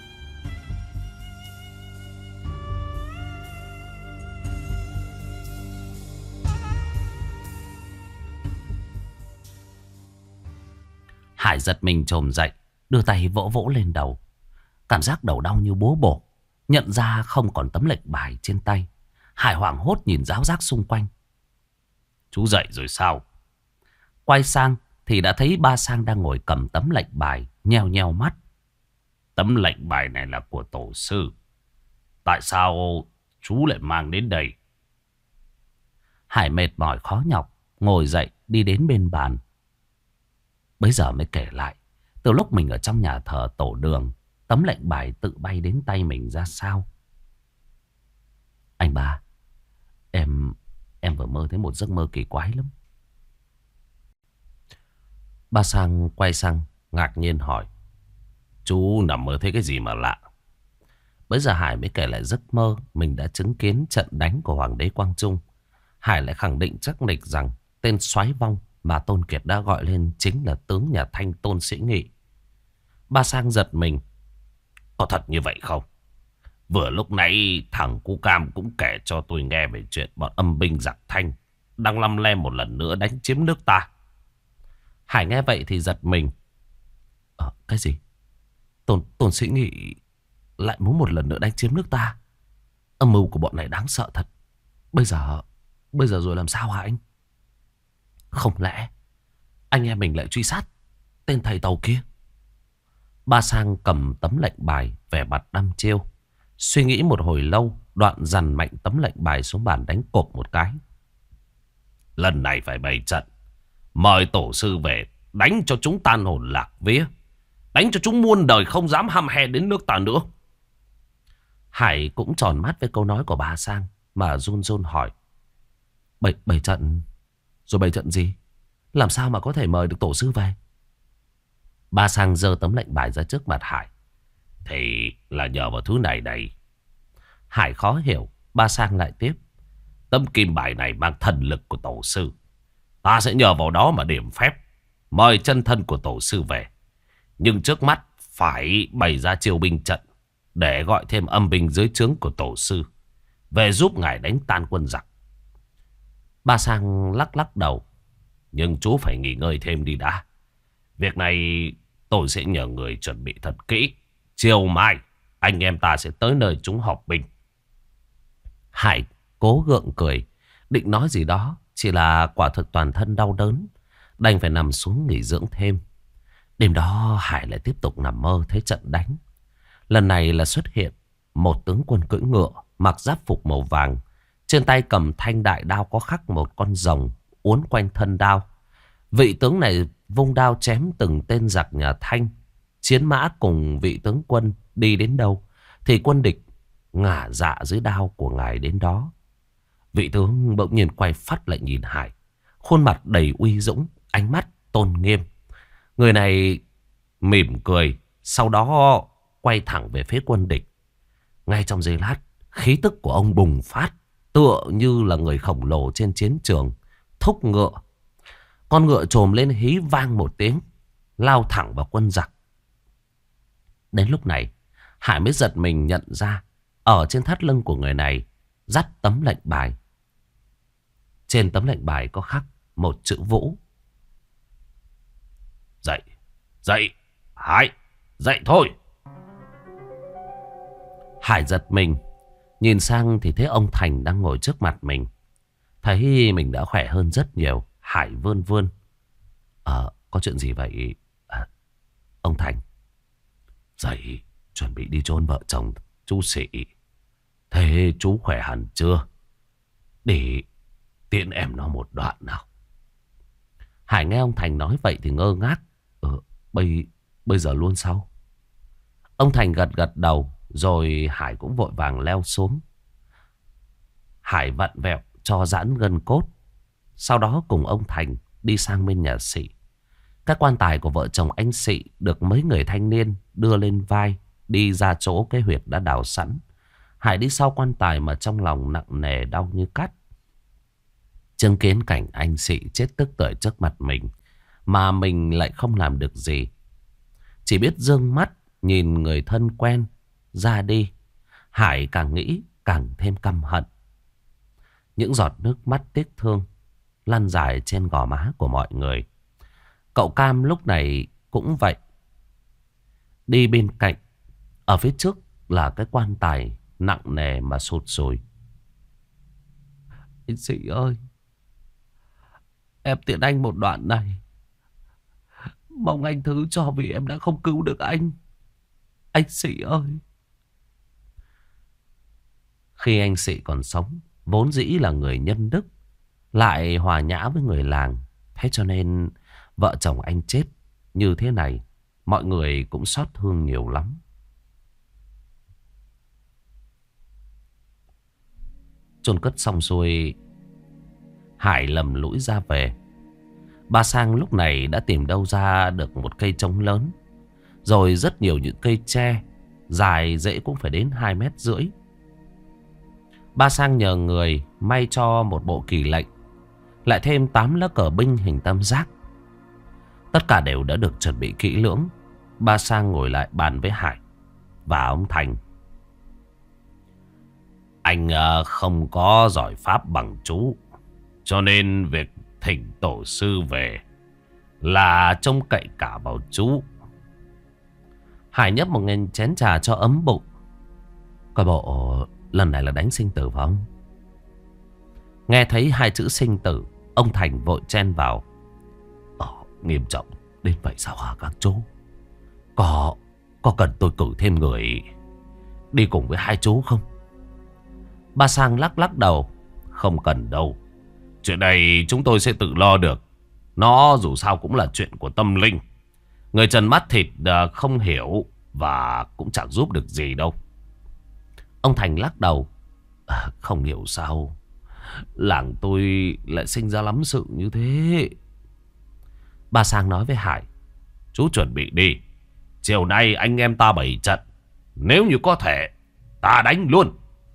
Hải giật mình chồm dậy, đưa tay vỗ vỗ lên đầu. Cảm giác đầu đau như búa bổ. Nhận ra không còn tấm lệnh bài trên tay, Hải hoảng hốt nhìn ráo rác xung quanh. Chú dậy rồi sao? Quay sang thì đã thấy ba Sang đang ngồi cầm tấm lệnh bài, nheo nheo mắt. Tấm lệnh bài này là của tổ sư, tại sao chú lại mang đến đây? Hải mệt mỏi khó nhọc, ngồi dậy đi đến bên bàn. Bấy giờ mới kể lại, từ lúc mình ở trong nhà thờ tổ Đường, tấm lệnh bài tự bay đến tay mình ra sao. Anh ba, em em vừa mơ thấy một giấc mơ kỳ quái lắm. Ba Sang quay sang ngạc nhiên hỏi, chú nằm mơ thấy cái gì mà lạ? Bấy giờ Hải mới kể lại giấc mơ mình đã chứng kiến trận đánh của Hoàng đế Quang Trung. Hải lại khẳng định chắc nịch rằng tên Soái Vong mà Tôn Kiệt đã gọi lên chính là tướng nhà Thanh Tôn Sĩ Nghị. Ba Sang giật mình. Có thật như vậy không? Vừa lúc nãy thằng Cu Cam cũng kể cho tôi nghe về chuyện bọn âm binh giặc Thanh đang lăm le một lần nữa đánh chiếm nước ta. Hải nghe vậy thì giật mình. Ờ, cái gì? Tôn, Tôn Sĩ Nghị lại muốn một lần nữa đánh chiếm nước ta? Âm mưu của bọn này đáng sợ thật. Bây giờ, bây giờ rồi làm sao hả anh? Không lẽ anh em mình lại truy sát tên thầy tàu kia. Ba Sang cầm tấm lệnh bài, vẻ mặt đăm chiêu. Suy nghĩ một hồi lâu, Đoạn dằn mạnh tấm lệnh bài xuống bàn đánh cộp một cái. Lần này phải bày trận. Mời tổ sư về đánh cho chúng tan hồn lạc vía. Đánh cho chúng muôn đời không dám hăm he đến nước ta nữa. Hải cũng tròn mắt với câu nói của Ba Sang mà run run hỏi. Bày, bày trận? Rồi bày trận gì? Làm sao mà có thể mời được tổ sư về? Ba Sang giơ tấm lệnh bài ra trước mặt Hải. Thì là nhờ vào thứ này đây. Hải khó hiểu. Ba Sang lại tiếp. Tấm kim bài này mang thần lực của tổ sư. Ta sẽ nhờ vào đó mà điểm phép mời chân thân của tổ sư về. Nhưng trước mắt phải bày ra chiêu binh trận để gọi thêm âm binh dưới trướng của tổ sư về giúp ngài đánh tan quân giặc. Ba Sang lắc lắc đầu. Nhưng chú phải nghỉ ngơi thêm đi đã. Việc này tôi sẽ nhờ người chuẩn bị thật kỹ. Chiều mai anh em ta sẽ tới nơi chúng họp binh. Hải cố gượng cười, định nói gì đó, chỉ là quả thực toàn thân đau đớn, đành phải nằm xuống nghỉ dưỡng thêm. Đêm đó Hải lại tiếp tục nằm mơ thấy trận đánh. Lần này là xuất hiện một tướng quân cưỡi ngựa, mặc giáp phục màu vàng, trên tay cầm thanh đại đao có khắc một con rồng uốn quanh thân đao. Vị tướng này vung đao chém từng tên giặc nhà Thanh. Chiến mã cùng vị tướng quân đi đến đâu thì quân địch ngả dạ dưới đao của ngài đến đó. Vị tướng bỗng nhiên quay phát lại nhìn Hải, khuôn mặt đầy uy dũng, ánh mắt tôn nghiêm. Người này mỉm cười, sau đó quay thẳng về phía quân địch. Ngay trong giây lát, khí tức của ông bùng phát, tựa như là người khổng lồ trên chiến trường, thúc ngựa. Con ngựa trồm lên hí vang một tiếng, lao thẳng vào quân giặc. Đến lúc này, Hải mới giật mình nhận ra, ở trên thắt lưng của người này dắt tấm lệnh bài. Trên tấm lệnh bài có khắc một chữ Vũ. Dậy, dậy, Hải, dậy thôi. Hải giật mình, nhìn sang thì thấy ông Thành đang ngồi trước mặt mình. Thấy mình đã khỏe hơn rất nhiều, Hải vươn vươn. Ờ, có chuyện gì vậy? À, ông Thành. Dậy, chuẩn bị đi chôn vợ chồng chú Sĩ. Thế chú khỏe hẳn chưa? Để tiễn em nó một đoạn nào. Hải nghe ông Thành nói vậy thì ngơ ngác. Ờ, bây, bây giờ luôn sao? Ông Thành gật gật đầu, rồi Hải cũng vội vàng leo xuống. Hải vặn vẹo cho giãn gân cốt, sau đó cùng ông Thành đi sang bên nhà Sĩ. Các quan tài của vợ chồng anh Sĩ được mấy người thanh niên đưa lên vai, đi ra chỗ cái huyệt đã đào sẵn. Hải đi sau quan tài mà trong lòng nặng nề đau như cắt. Chứng kiến cảnh anh Sĩ chết tức tưởi trước mặt mình, mà mình lại không làm được gì, chỉ biết dương mắt nhìn người thân quen ra đi. Hải càng nghĩ càng thêm căm hận. Những giọt nước mắt tiếc thương lăn dài trên gò má của mọi người. Cậu Cam lúc này cũng vậy. Đi bên cạnh, ở phía trước là cái quan tài nặng nề mà sụt sùi. Anh Sĩ ơi, em tiễn anh một đoạn này. Mong anh thứ cho vì em đã không cứu được anh. Anh Sĩ ơi. Khi anh Sĩ còn sống, vốn dĩ là người nhân đức, lại hòa nhã với người làng. Thế cho nên vợ chồng anh chết như thế này, mọi người cũng xót thương nhiều lắm. Chôn cất xong xuôi, Hải lầm lũi ra về. Ba Sang lúc này đã tìm đâu ra được một cây trống lớn, rồi rất nhiều những cây tre dài rễ cũng phải đến hai mét rưỡi. Ba Sang nhờ người may cho một bộ kỳ lệnh, lại thêm tám lá cờ binh hình tam giác. Tất cả đều đã được chuẩn bị kỹ lưỡng. Ba Sang ngồi lại bàn với Hải và ông Thành. Anh uh, không có giỏi pháp bằng chú, cho nên việc thỉnh tổ sư về là trông cậy cả vào chú. Hải nhấp một ngành chén trà cho ấm bụng. Coi bộ lần này là đánh sinh tử phải không? Nghe thấy hai chữ sinh tử, ông Thành vội chen vào. Ờ, Nghiêm trọng đến vậy sao hả các chú? Có, có cần tôi cử thêm người đi cùng với hai chú không? Ba Sang lắc lắc đầu. Không cần đâu. Chuyện này chúng tôi sẽ tự lo được. Nó dù sao cũng là chuyện của tâm linh. Người trần mắt thịt không hiểu và cũng chẳng giúp được gì đâu. Ông Thành lắc đầu. À, không hiểu sao làng tôi lại sinh ra lắm sự như thế. Ba Sang nói với Hải. Chú chuẩn bị đi. Chiều nay anh em ta bày trận. Nếu như có thể ta đánh luôn.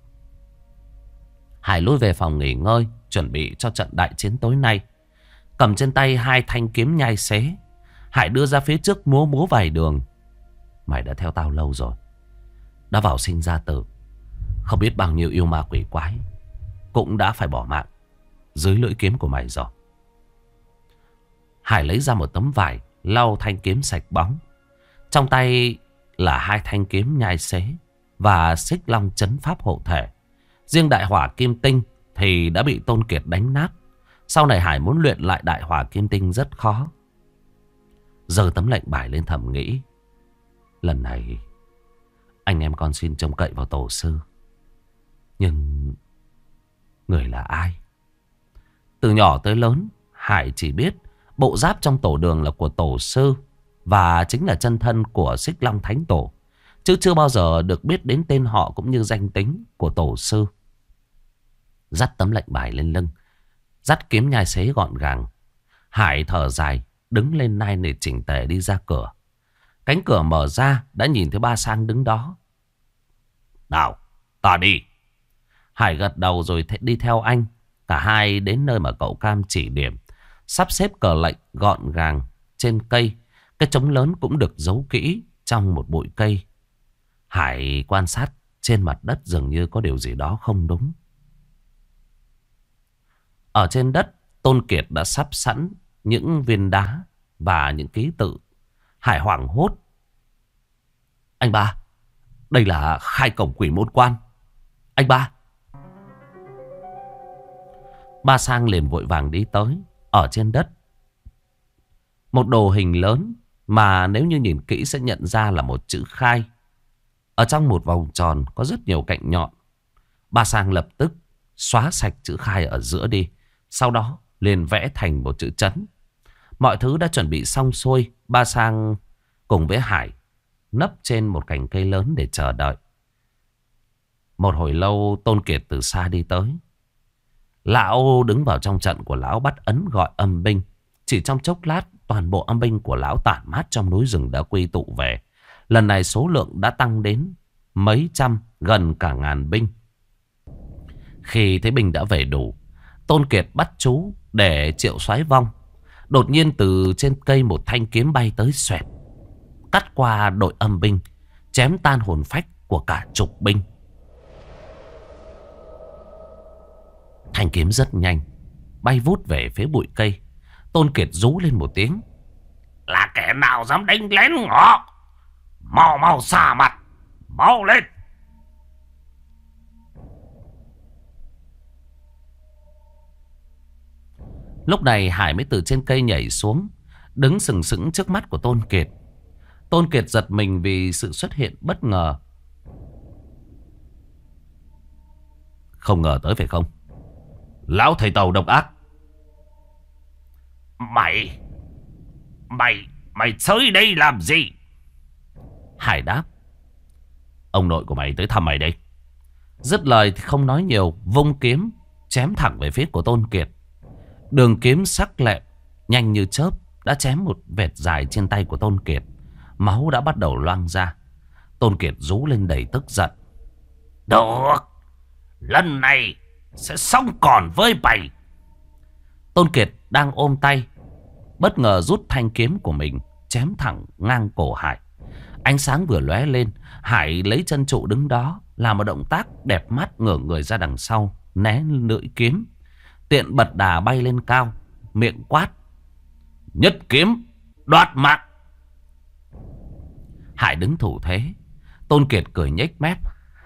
Hải lui về phòng nghỉ ngơi, chuẩn bị cho trận đại chiến tối nay. Cầm trên tay hai thanh kiếm nhai xế, Hải đưa ra phía trước múa múa vài đường. Mày đã theo tao lâu rồi, đã vào sinh ra tử, không biết bao nhiêu yêu ma quỷ quái cũng đã phải bỏ mạng dưới lưỡi kiếm của mày rồi. Hải lấy ra một tấm vải lau thanh kiếm sạch bóng. Trong tay là hai thanh kiếm nhai xế và xích long chấn pháp hộ thể. Riêng đại hỏa kim tinh thì đã bị Tôn Kiệt đánh nát. Sau này Hải muốn luyện lại đại hỏa kim tinh rất khó. Giơ tấm lệnh bài lên thầm nghĩ. Lần này anh em con xin trông cậy vào tổ sư. Nhưng người là ai? Từ nhỏ tới lớn, Hải chỉ biết bộ giáp trong tổ đường là của tổ sư và chính là chân thân của Xích Long Thánh Tổ, chứ chưa bao giờ được biết đến tên họ cũng như danh tính của tổ sư. Dắt tấm lệnh bài lên lưng, dắt kiếm nhai xế gọn gàng, Hải thở dài, đứng lên nai nề chỉnh tề đi ra cửa. Cánh cửa mở ra, đã nhìn thấy Ba Sang đứng đó. Nào, ta đi. Hải gật đầu rồi đi theo anh. Cả hai đến nơi mà cậu Cam chỉ điểm, sắp xếp cờ lệnh gọn gàng trên cây. Cái trống lớn cũng được giấu kỹ trong một bụi cây. Hải quan sát trên mặt đất dường như có điều gì đó không đúng. Ở trên đất, Tôn Kiệt đã sắp sẵn những viên đá và những ký tự. Hải hoảng hốt. Anh ba, đây là khai cổng quỷ môn quan. Anh ba. Ba Sang liền vội vàng đi tới. Ở trên đất, một đồ hình lớn mà nếu như nhìn kỹ sẽ nhận ra là một chữ khai. Ở trong một vòng tròn có rất nhiều cạnh nhọn. Ba Sang lập tức xóa sạch chữ khai ở giữa đi. Sau đó liền vẽ thành một chữ trấn. Mọi thứ đã chuẩn bị xong xuôi. Ba Sang cùng với Hải nấp trên một cành cây lớn để chờ đợi. Một hồi lâu Tôn Kiệt từ xa đi tới. Lão đứng vào trong trận của lão bắt ấn gọi âm binh. Chỉ trong chốc lát toàn bộ âm binh của lão tản mát trong núi rừng đã quy tụ về. Lần này số lượng đã tăng đến mấy trăm, gần cả ngàn binh. Khi thấy binh đã về đủ, Tôn Kiệt bắt chú để triệu soái vong. Đột nhiên từ trên cây một thanh kiếm bay tới xoẹt, cắt qua đội âm binh, chém tan hồn phách của cả chục binh. Thanh kiếm rất nhanh, bay vút về phía bụi cây. Tôn Kiệt rú lên một tiếng. Là kẻ nào dám đánh lén ngọ? Mau mau xả mặt, mau lên. Lúc này Hải mới từ trên cây nhảy xuống, đứng sừng sững trước mắt của Tôn Kiệt. Tôn Kiệt giật mình vì sự xuất hiện bất ngờ. Không ngờ tới phải không? Lão thầy tàu độc ác. Mày Mày Mày tới đây làm gì? Hải đáp. Ông nội của mày tới thăm mày đây. Dứt lời thì không nói nhiều, vung kiếm chém thẳng về phía của Tôn Kiệt. Đường kiếm sắc lẹm nhanh như chớp đã chém một vệt dài trên tay của Tôn Kiệt. Máu đã bắt đầu loang ra. Tôn Kiệt rú lên đầy tức giận. Được, lần này sẽ xong còn với mày. Tôn Kiệt đang ôm tay, bất ngờ rút thanh kiếm của mình chém thẳng ngang cổ Hải. Ánh sáng vừa lóe lên, Hải lấy chân trụ đứng đó, làm một động tác đẹp mắt ngửa người ra đằng sau, né lưỡi kiếm. Tiện bật đà bay lên cao, miệng quát. Nhất kiếm đoạt mạng. Hải đứng thủ thế. Tôn Kiệt cười nhếch mép.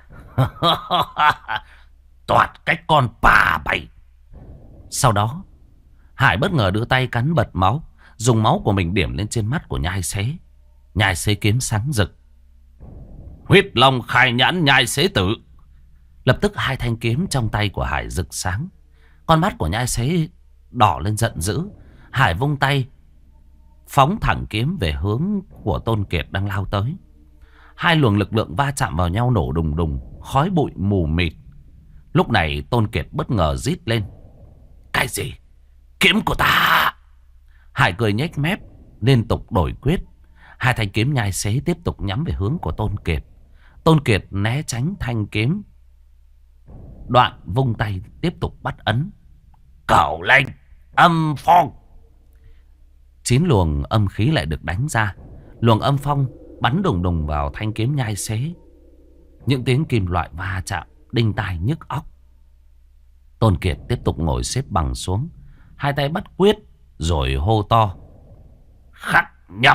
Toạt cái con bà bày. Sau đó Hải bất ngờ đưa tay cắn bật máu, dùng máu của mình điểm lên trên mắt của nhai xế. Nhai xế kiếm sáng rực. Huyết long khai nhãn nhai xế tử. Lập tức hai thanh kiếm trong tay của Hải rực sáng. Con mắt của nhai xế đỏ lên giận dữ. Hải vung tay phóng thẳng kiếm về hướng của Tôn Kiệt đang lao tới. Hai luồng lực lượng va chạm vào nhau nổ đùng đùng, khói bụi mù mịt. Lúc này Tôn Kiệt bất ngờ rít lên. Cái gì? Kiếm của ta! Hải cười nhếch mép, liên tục đổi quyết. Hai thanh kiếm nhai xế tiếp tục nhắm về hướng của Tôn Kiệt. Tôn Kiệt né tránh thanh kiếm, đoạn vung tay tiếp tục bắt ấn. Cẩu lệnh âm phong. Chín luồng âm khí lại được đánh ra. Luồng âm phong bắn đùng đùng vào thanh kiếm nhai xế. Những tiếng kim loại va chạm đinh tai nhức óc. Tôn Kiệt tiếp tục ngồi xếp bằng xuống, hai tay bắt quyết rồi hô to. Khắc nhập.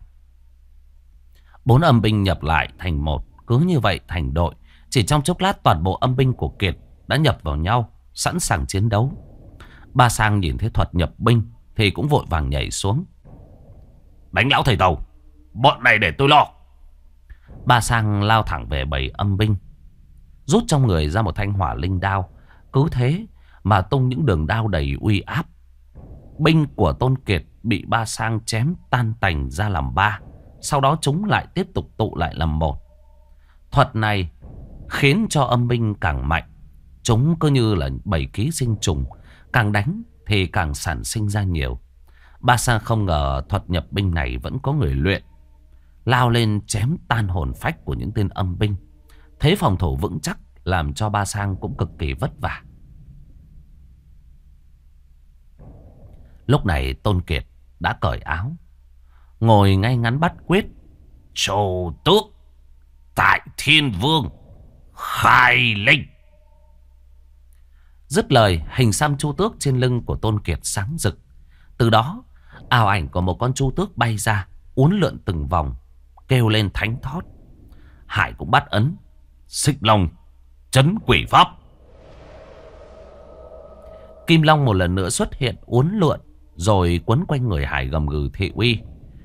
Bốn âm binh nhập lại thành một. Cứ như vậy thành đội. Chỉ trong chốc lát toàn bộ âm binh của Kiệt đã nhập vào nhau, sẵn sàng chiến đấu. Ba Sang nhìn thấy thuật nhập binh thì cũng vội vàng nhảy xuống. Đánh lão thầy Tàu, bọn này để tôi lo. Ba Sang lao thẳng về bầy âm binh, rút trong người ra một thanh hỏa linh đao. Cứ thế mà tung những đường đao đầy uy áp. Binh của Tôn Kiệt bị Ba Sang chém tan tành ra làm ba. Sau đó chúng lại tiếp tục tụ lại làm một. Thuật này khiến cho âm binh càng mạnh. Chúng cứ như là bầy ký sinh trùng, càng đánh thì càng sản sinh ra nhiều. Ba Sang không ngờ thuật nhập binh này vẫn có người luyện. Lao lên chém tan hồn phách của những tên âm binh. Thế phòng thủ vững chắc làm cho Ba Sang cũng cực kỳ vất vả. Lúc này Tôn Kiệt đã cởi áo, ngồi ngay ngắn bắt quyết. Châu tước tại Thiên Vương khai linh. Dứt lời, hình xăm chu tước trên lưng của Tôn Kiệt sáng rực. Từ đó ảo ảnh của một con chu tước bay ra, uốn lượn từng vòng, kêu lên thánh thót. Hải cũng bắt ấn Xích Long trấn quỷ pháp. Kim Long một lần nữa xuất hiện uốn lượn, rồi quấn quanh người Hải gầm gừ thị uy.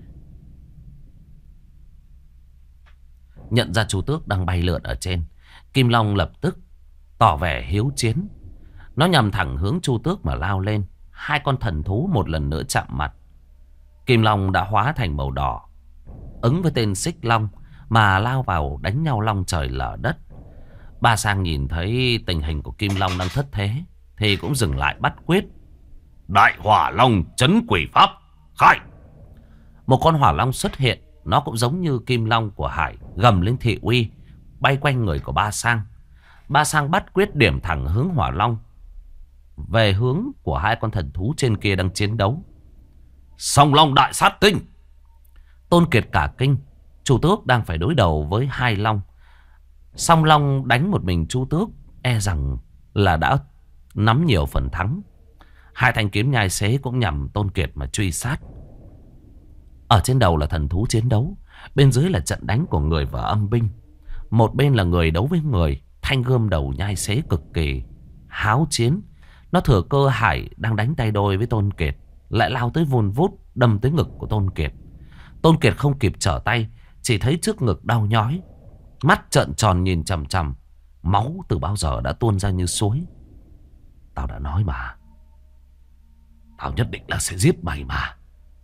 Nhận ra chu tước đang bay lượn ở trên, Kim Long lập tức tỏ vẻ hiếu chiến. Nó nhằm thẳng hướng chu tước mà lao lên. Hai con thần thú một lần nữa chạm mặt. Kim Long đã hóa thành màu đỏ, ứng với tên Xích Long mà lao vào đánh nhau long trời lở đất. Ba Sang nhìn thấy tình hình của Kim Long đang thất thế thì cũng dừng lại bắt quyết. Đại hỏa long trấn quỷ pháp khai. Một con hỏa long xuất hiện. Nó cũng giống như Kim Long của Hải, gầm lên thị uy, bay quanh người của Ba Sang. Ba Sang bắt quyết điểm thẳng hướng hỏa long về hướng của hai con thần thú trên kia đang chiến đấu. Song Long đại sát tinh. Tôn Kiệt cả kinh. Chu tước đang phải đối đầu với hai long. Song Long đánh một mình Chu tước, e rằng là đã nắm nhiều phần thắng. Hai thanh kiếm nhai xế cũng nhằm Tôn Kiệt mà truy sát. Ở trên đầu là thần thú chiến đấu, bên dưới là trận đánh của người và âm binh. Một bên là người đấu với người. Thanh gươm đầu nhai xế cực kỳ háo chiến. Nó thừa cơ Hải đang đánh tay đôi với Tôn Kiệt, lại lao tới vun vút đâm tới ngực của Tôn Kiệt. Tôn Kiệt không kịp trở tay, chỉ thấy trước ngực đau nhói, mắt trợn tròn nhìn chằm chằm. Máu từ bao giờ đã tuôn ra như suối. Tao đã nói mà, tao nhất định là sẽ giết mày mà.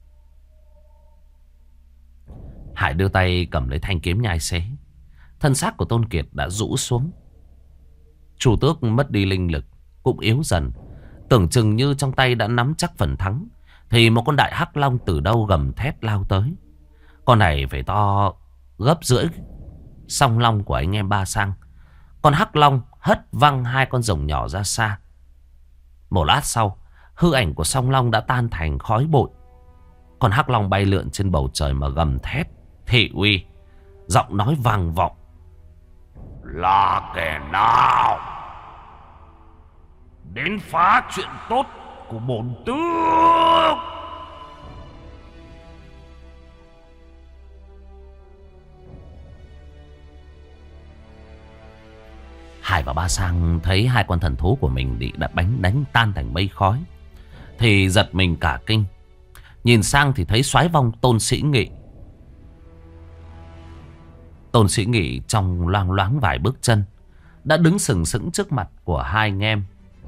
Hải đưa tay cầm lấy thanh kiếm nhai xế. Thân xác của Tôn Kiệt đã rũ xuống. Chu tước mất đi linh lực, cũng yếu dần. Tưởng chừng như trong tay đã nắm chắc phần thắng, thì một con đại hắc long từ đâu gầm thét lao tới. Con này phải to gấp rưỡi song long của anh em Ba Sang. Con hắc long hất văng hai con rồng nhỏ ra xa. Một lát sau, hư ảnh của song long đã tan thành khói bụi. Con hắc long bay lượn trên bầu trời mà gầm thét thị uy. Giọng nói vang vọng. Là kẻ nào đến phá chuyện tốt của bổn tước? Hải và Ba Sang thấy hai con thần thú của mình bị đã bánh đánh tan thành mây khói thì giật mình cả kinh. Nhìn sang thì thấy soái vong Tôn Sĩ Nghị. Tôn Sĩ Nghị trong loang loáng vài bước chân đã đứng sừng sững trước mặt của hai anh em.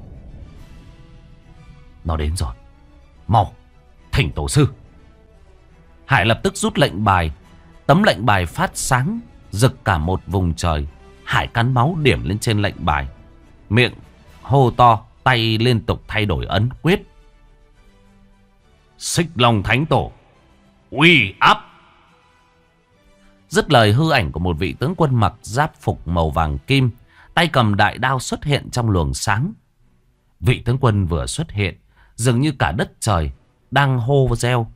Nó đến rồi. Mau thỉnh tổ sư. Hải lập tức rút lệnh bài. Tấm lệnh bài phát sáng rực cả một vùng trời. Hải cắn máu điểm lên trên lệnh bài, miệng hô to, tay liên tục thay đổi ấn quyết. Xích Long Thánh Tổ, uy áp. Dứt lời, hư ảnh của một vị tướng quân mặc giáp phục màu vàng kim, tay cầm đại đao xuất hiện trong luồng sáng. Vị tướng quân vừa xuất hiện, dường như cả đất trời đang hô reo.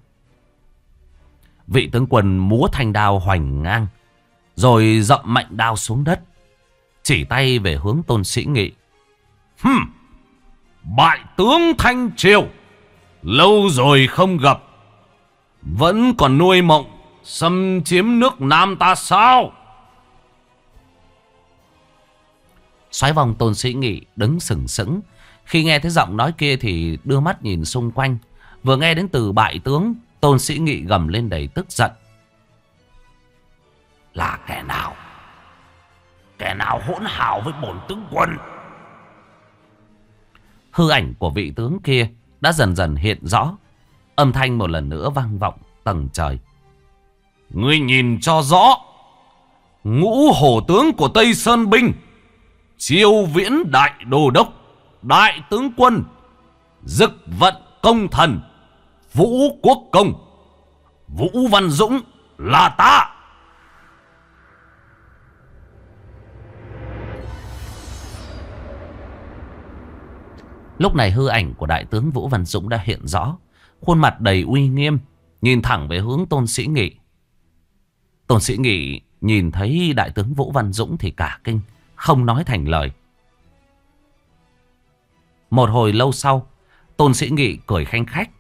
Vị tướng quân múa thanh đao hoành ngang, rồi dậm mạnh đao xuống đất, chỉ tay về hướng Tôn Sĩ Nghị. Hừm, bại tướng Thanh Triều, lâu rồi không gặp, vẫn còn nuôi mộng xâm chiếm nước Nam ta sao? Soái vong Tôn Sĩ Nghị đứng sừng sững. Khi nghe thấy giọng nói kia thì đưa mắt nhìn xung quanh. Vừa nghe đến từ bại tướng, Tôn Sĩ Nghị gầm lên đầy tức giận. Là kẻ nào? Kẻ nào hỗn hào với bổn tướng quân? Hư ảnh của vị tướng kia đã dần dần hiện rõ. Âm thanh một lần nữa vang vọng tầng trời. Ngươi nhìn cho rõ, ngũ hổ tướng của Tây Sơn Binh, Chiêu Viễn đại đô đốc, đại tướng quân, Dực vận công thần, Vũ Quốc Công, Vũ Văn Dũng là ta. Lúc này hư ảnh của đại tướng Vũ Văn Dũng đã hiện rõ. Khuôn mặt đầy uy nghiêm, nhìn thẳng về hướng Tôn Sĩ Nghị. Tôn Sĩ Nghị nhìn thấy đại tướng Vũ Văn Dũng thì cả kinh, không nói thành lời. Một hồi lâu sau, Tôn Sĩ Nghị cười khanh khách.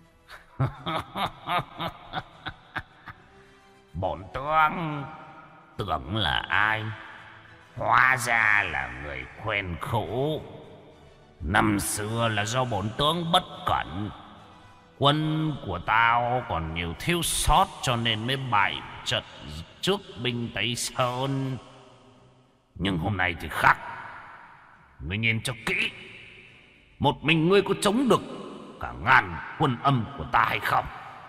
Bổn tướng tưởng là ai, hóa ra là người quen cũ. Năm xưa là do bổn tướng bất cẩn, quân của tao còn nhiều thiếu sót cho nên mới bại trận trước binh Tây Sơn. Nhưng hôm nay thì khác. Ngươi nhìn cho kỹ, một mình ngươi có chống được cả ngàn quân âm của ta hay không?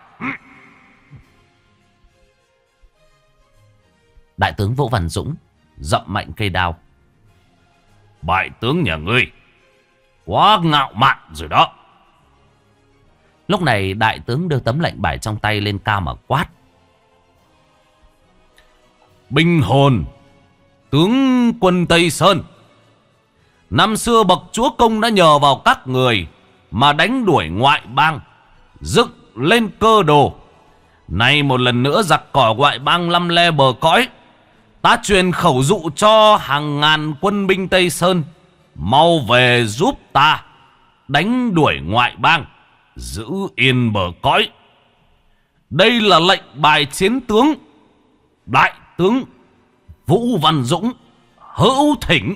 Đại tướng Vũ Văn Dũng dậm mạnh cây đao. Bại tướng nhà ngươi quá ngạo mạn rồi đó. Lúc này đại tướng đưa tấm lệnh bài trong tay lên cao mà quát. Binh hồn tướng quân Tây Sơn, năm xưa bậc chúa công đã nhờ vào các người mà đánh đuổi ngoại bang, dựng lên cơ đồ. Nay một lần nữa giặc cỏ ngoại bang lăm le bờ cõi, ta truyền khẩu dụ cho hàng ngàn quân binh Tây Sơn mau về giúp ta đánh đuổi ngoại bang, giữ yên bờ cõi. Đây là lệnh bài chiến tướng, đại tướng Vũ Văn Dũng hữu thỉnh.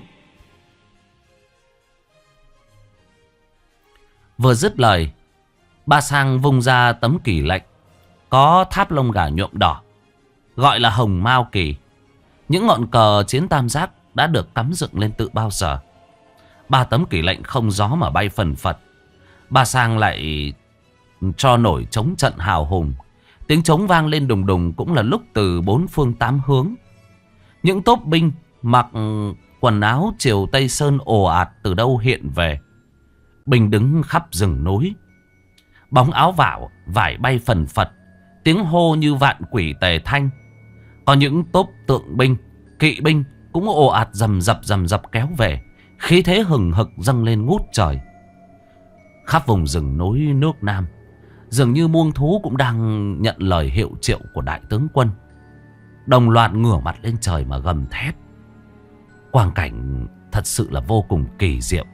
Vừa dứt lời, Ba Sang vung ra tấm kỷ lệnh có tháp lông gà nhuộm đỏ, gọi là hồng mao kỳ. Những ngọn cờ chiến tam giác đã được cắm dựng lên từ bao giờ. Ba tấm kỷ lệnh không gió mà bay phần phật. Ba Sang lại cho nổi trống trận hào hùng. Tiếng trống vang lên đùng đùng, cũng là lúc từ bốn phương tám hướng những tốp binh mặc quần áo triều Tây Sơn ồ ạt từ đâu hiện về. Binh đứng khắp rừng núi, bóng áo vải vải bay phần phật, tiếng hô như vạn quỷ tề thanh. Có những tốp tượng binh, kỵ binh cũng ồ ạt rầm rập rầm rập kéo về, khí thế hừng hực dâng lên ngút trời. Khắp vùng rừng núi nước Nam, dường như muông thú cũng đang nhận lời hiệu triệu của đại tướng quân, đồng loạt ngửa mặt lên trời mà gầm thét. Quang cảnh thật sự là vô cùng kỳ diệu.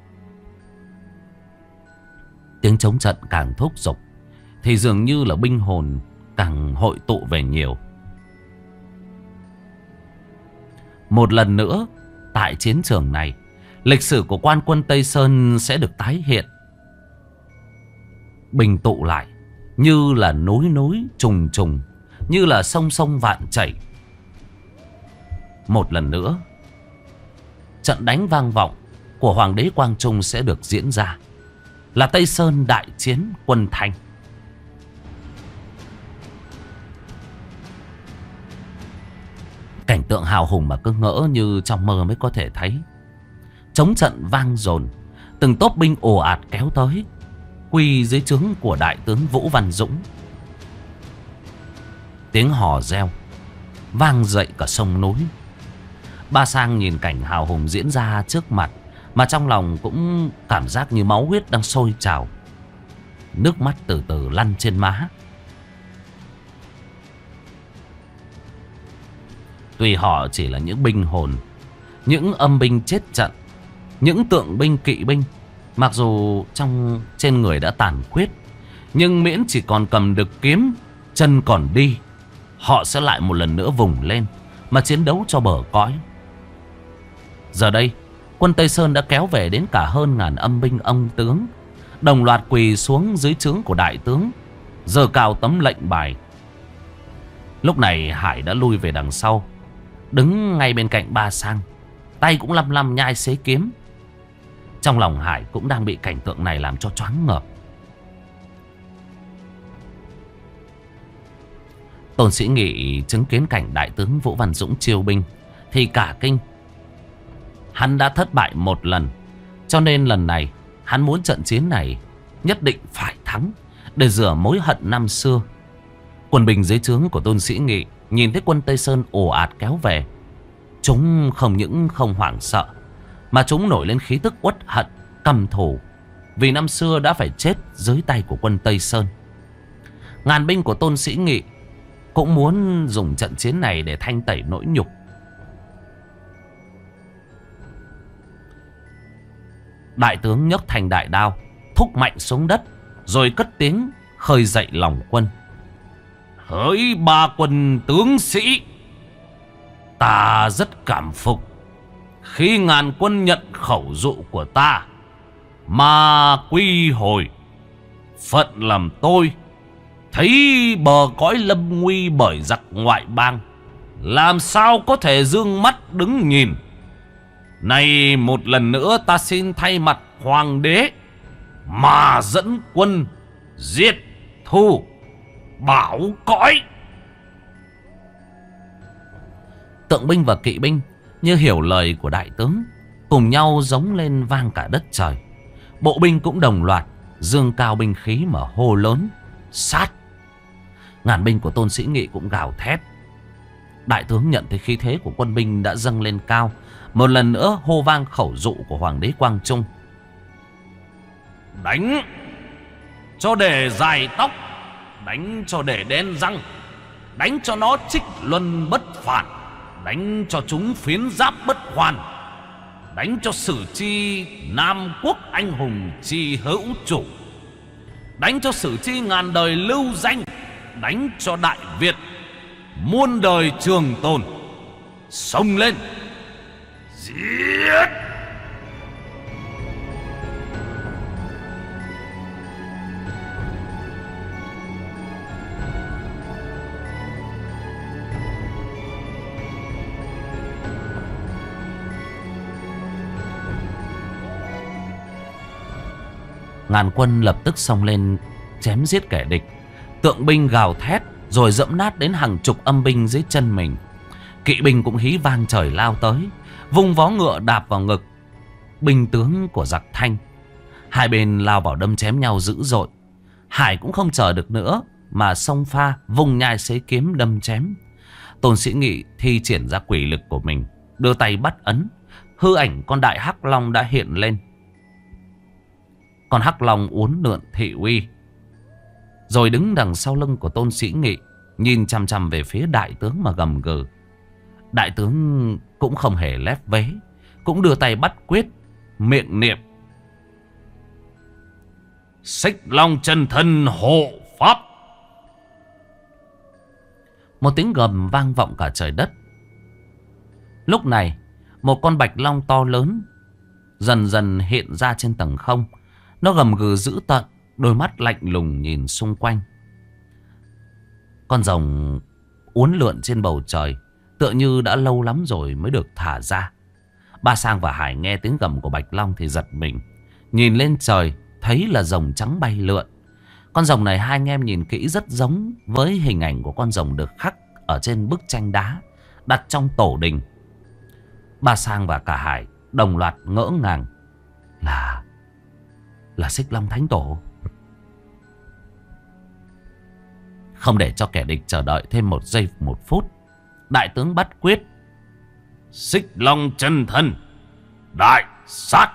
Tiếng trống trận càng thúc giục thì dường như là binh hồn càng hội tụ về nhiều. Một lần nữa, tại chiến trường này, lịch sử của quan quân Tây Sơn sẽ được tái hiện. Binh tụ lại, như là núi núi trùng trùng, như là sông sông vạn chảy. Một lần nữa, trận đánh vang vọng của Hoàng đế Quang Trung sẽ được diễn ra, là Tây Sơn đại chiến quân Thanh. Cảnh tượng hào hùng mà cứ ngỡ như trong mơ mới có thể thấy. Chống trận vang dồn, từng tốp binh ồ ạt kéo tới, quy dưới trướng của đại tướng Vũ Văn Dũng. Tiếng hò reo vang dậy cả sông núi. Ba Sang nhìn cảnh hào hùng diễn ra trước mặt mà trong lòng cũng cảm giác như máu huyết đang sôi trào. Nước mắt từ từ lăn trên má. Tuy họ chỉ là những binh hồn, những âm binh chết trận, những tượng binh kỵ binh, mặc dù trong trên người đã tàn khuyết, nhưng miễn chỉ còn cầm được kiếm, chân còn đi, họ sẽ lại một lần nữa vùng lên mà chiến đấu cho bờ cõi. Giờ đây, quân Tây Sơn đã kéo về đến cả hơn ngàn âm binh ông tướng, đồng loạt quỳ xuống dưới trướng của đại tướng, giơ cao tấm lệnh bài. Lúc này Hải đã lui về đằng sau, đứng ngay bên cạnh Ba Sang, tay cũng lăm lăm nhai xế kiếm. Trong lòng Hải cũng đang bị cảnh tượng này làm cho choáng ngợp. Tôn Sĩ Nghị chứng kiến cảnh đại tướng Vũ Văn Dũng chiêu binh thì cả kinh. Hắn đã thất bại một lần, cho nên lần này hắn muốn trận chiến này nhất định phải thắng để rửa mối hận năm xưa. Quân binh dưới trướng của Tôn Sĩ Nghị nhìn thấy quân Tây Sơn ồ ạt kéo về, chúng không những không hoảng sợ, mà chúng nổi lên khí tức uất hận, căm thù, vì năm xưa đã phải chết dưới tay của quân Tây Sơn. Ngàn binh của Tôn Sĩ Nghị cũng muốn dùng trận chiến này để thanh tẩy nỗi nhục. Đại tướng nhấc thành đại đao, thúc mạnh xuống đất, rồi cất tiếng khơi dậy lòng quân. Hỡi ba quân tướng sĩ, ta rất cảm phục khi ngàn quân nhận khẩu dụ của ta mà quy hồi. Phận làm tôi thấy bờ cõi lâm nguy bởi giặc ngoại bang, làm sao có thể dương mắt đứng nhìn. Này một lần nữa ta xin thay mặt hoàng đế mà dẫn quân diệt thù bảo cõi. Tượng binh và kỵ binh như hiểu lời của đại tướng, cùng nhau giống lên vang cả đất trời. Bộ binh cũng đồng loạt dương cao binh khí mà hô lớn sát. Ngàn binh của Tôn Sĩ Nghị cũng gào thét. Đại tướng nhận thấy khí thế của quân binh đã dâng lên cao, một lần nữa hô vang khẩu dụ của Hoàng đế Quang Trung. Đánh cho để dài tóc, đánh cho để đen răng, đánh cho nó trích luân bất phản, đánh cho chúng phiến giáp bất hoàn, đánh cho sử chi Nam quốc anh hùng chi hữu chủ, đánh cho sử chi ngàn đời lưu danh, đánh cho Đại Việt muôn đời trường tồn. Xông lên giết! Ngàn quân lập tức xông lên chém giết kẻ địch. Tượng binh gào thét rồi dẫm nát đến hàng chục âm binh dưới chân mình. Kỵ binh cũng hí vang trời lao tới, vung vó ngựa đạp vào ngực binh tướng của giặc Thanh. Hai bên lao vào đâm chém nhau dữ dội. Hải cũng không chờ được nữa mà xông pha vùng nhai xế kiếm đâm chém. Tôn Sĩ Nghị thi triển ra quỷ lực của mình, đưa tay bắt ấn, hư ảnh con đại hắc long đã hiện lên. Con hắc long uốn lượn thị uy, rồi đứng đằng sau lưng của Tôn Sĩ Nghị, nhìn chằm chằm về phía đại tướng mà gầm gừ. Đại tướng cũng không hề lép vế, cũng đưa tay bắt quyết, miệng niệm Xích Long chân thân hộ pháp. Một tiếng gầm vang vọng cả trời đất. Lúc này, một con bạch long to lớn dần dần hiện ra trên tầng không. Nó gầm gừ dữ tợn, đôi mắt lạnh lùng nhìn xung quanh. Con rồng uốn lượn trên bầu trời, tựa như đã lâu lắm rồi mới được thả ra. Ba Sang và Hải nghe tiếng gầm của Bạch Long thì giật mình. Nhìn lên trời, thấy là rồng trắng bay lượn. Con rồng này hai anh em nhìn kỹ rất giống với hình ảnh của con rồng được khắc ở trên bức tranh đá đặt trong tổ đình. Ba Sang và cả Hải đồng loạt ngỡ ngàng. Là... là Xích Long Thánh Tổ. Không để cho kẻ địch chờ đợi thêm một giây một phút, đại tướng bắt quyết. Xích Long chân thân, đại sát.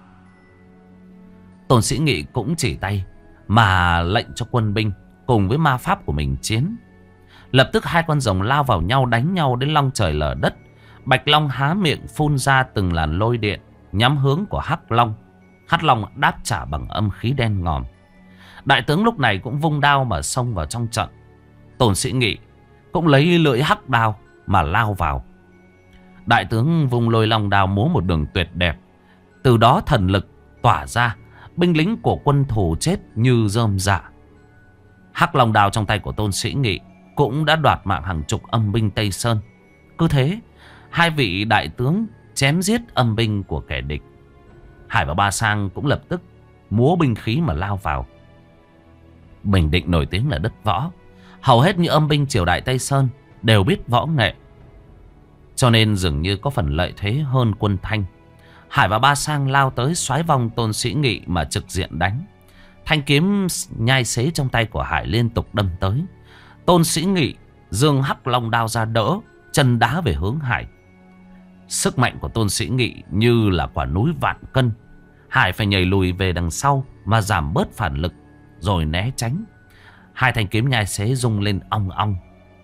Tôn Sĩ Nghị cũng chỉ tay mà lệnh cho quân binh cùng với ma pháp của mình chiến. Lập tức hai con rồng lao vào nhau, đánh nhau đến long trời lở đất. Bạch Long há miệng phun ra từng làn lôi điện nhắm hướng của Hắc Long. Hắc Long đáp trả bằng âm khí đen ngòm. Đại tướng lúc này cũng vung đao mà xông vào trong trận. Tôn Sĩ Nghị cũng lấy lưỡi hắc đao mà lao vào. Đại tướng vung lôi long đao múa một đường tuyệt đẹp. Từ đó thần lực tỏa ra, binh lính của quân thù chết như rơm rạ. Hắc long đao trong tay của Tôn Sĩ Nghị cũng đã đoạt mạng hàng chục âm binh Tây Sơn. Cứ thế, hai vị đại tướng chém giết âm binh của kẻ địch. Hải và Ba Sang cũng lập tức múa binh khí mà lao vào. Bình Định nổi tiếng là đất võ. Hầu hết những âm binh triều đại Tây Sơn đều biết võ nghệ, cho nên dường như có phần lợi thế hơn quân Thanh. Hải và Ba Sang lao tới xoáy vòng Tôn Sĩ Nghị mà trực diện đánh. Thanh kiếm nhai xế trong tay của Hải liên tục đâm tới. Tôn Sĩ Nghị giương hắc long đao ra đỡ, chân đá về hướng Hải. Sức mạnh của Tôn Sĩ Nghị như là quả núi vạn cân. Hải phải nhảy lùi về đằng sau mà giảm bớt phản lực rồi né tránh. Hai thanh kiếm nhai xế rung lên ong ong.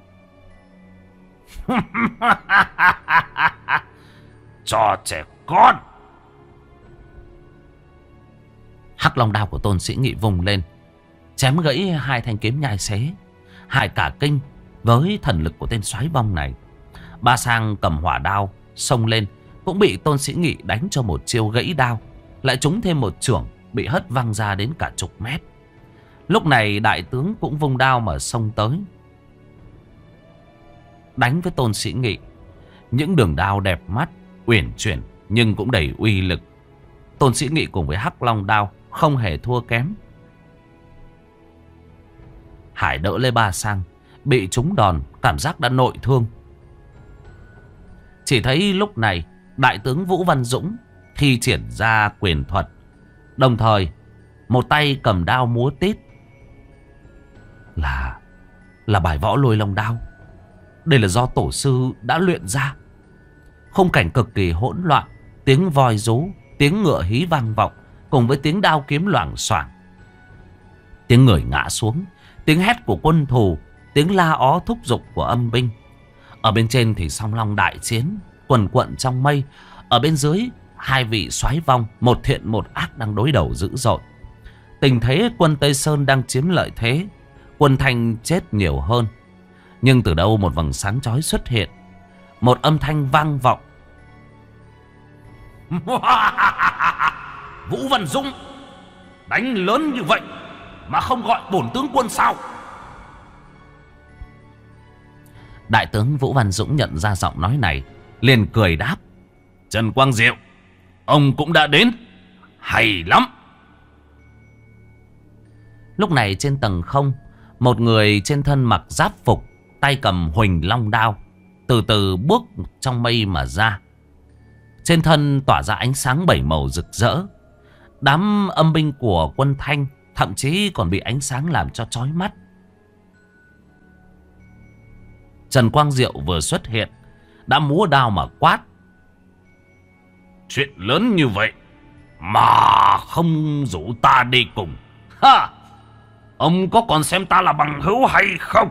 Cho trẻ con. Hắc long đao của Tôn Sĩ Nghị vùng lên, chém gãy hai thanh kiếm nhai xế. Hải cả kinh với thần lực của tên soái vong này. Ba Sang cầm hỏa đao xông lên, cũng bị Tôn Sĩ Nghị đánh cho một chiêu gãy đao, lại trúng thêm một chưởng, bị hất văng ra đến cả chục mét. Lúc này đại tướng cũng vung đao mà xông tới, đánh với Tôn Sĩ Nghị. Những đường đao đẹp mắt, uyển chuyển nhưng cũng đầy uy lực. Tôn Sĩ Nghị cùng với hắc long đao không hề thua kém. Hải đỡ lấy Ba Sang, bị trúng đòn, cảm giác đã nội thương. Chỉ thấy lúc này đại tướng Vũ Văn Dũng thi triển ra quyền thuật, đồng thời một tay cầm đao múa tít. Là Là bài võ lôi long đao. Đây là do tổ sư đã luyện ra. Khung cảnh cực kỳ hỗn loạn, tiếng voi rú, tiếng ngựa hí vang vọng, cùng với tiếng đao kiếm loảng xoảng. Tiếng người ngã xuống, tiếng hét của quân thù, tiếng la ó thúc giục của âm binh. Ở bên trên thì song long đại chiến quần quận trong mây. Ở bên dưới, hai vị soái vong, một thiện một ác đang đối đầu dữ dội. Tình thế quân Tây Sơn đang chiếm lợi thế, quân Thanh chết nhiều hơn. Nhưng từ đâu một vầng sáng chói xuất hiện, một âm thanh vang vọng. Vũ Văn Dũng, đánh lớn như vậy mà không gọi bổn tướng quân sao? Đại tướng Vũ Văn Dũng nhận ra giọng nói này, liền cười đáp. Trần Quang Diệu, ông cũng đã đến. Hay lắm. Lúc này trên tầng không, một người trên thân mặc giáp phục, tay cầm huỳnh long đao, từ từ bước trong mây mà ra. Trên thân tỏa ra ánh sáng bảy màu rực rỡ. Đám âm binh của quân Thanh thậm chí còn bị ánh sáng làm cho chói mắt. Trần Quang Diệu vừa xuất hiện đã múa đao mà quát. Chuyện lớn như vậy mà không rủ ta đi cùng, ha! Ông có còn xem ta là bằng hữu hay không?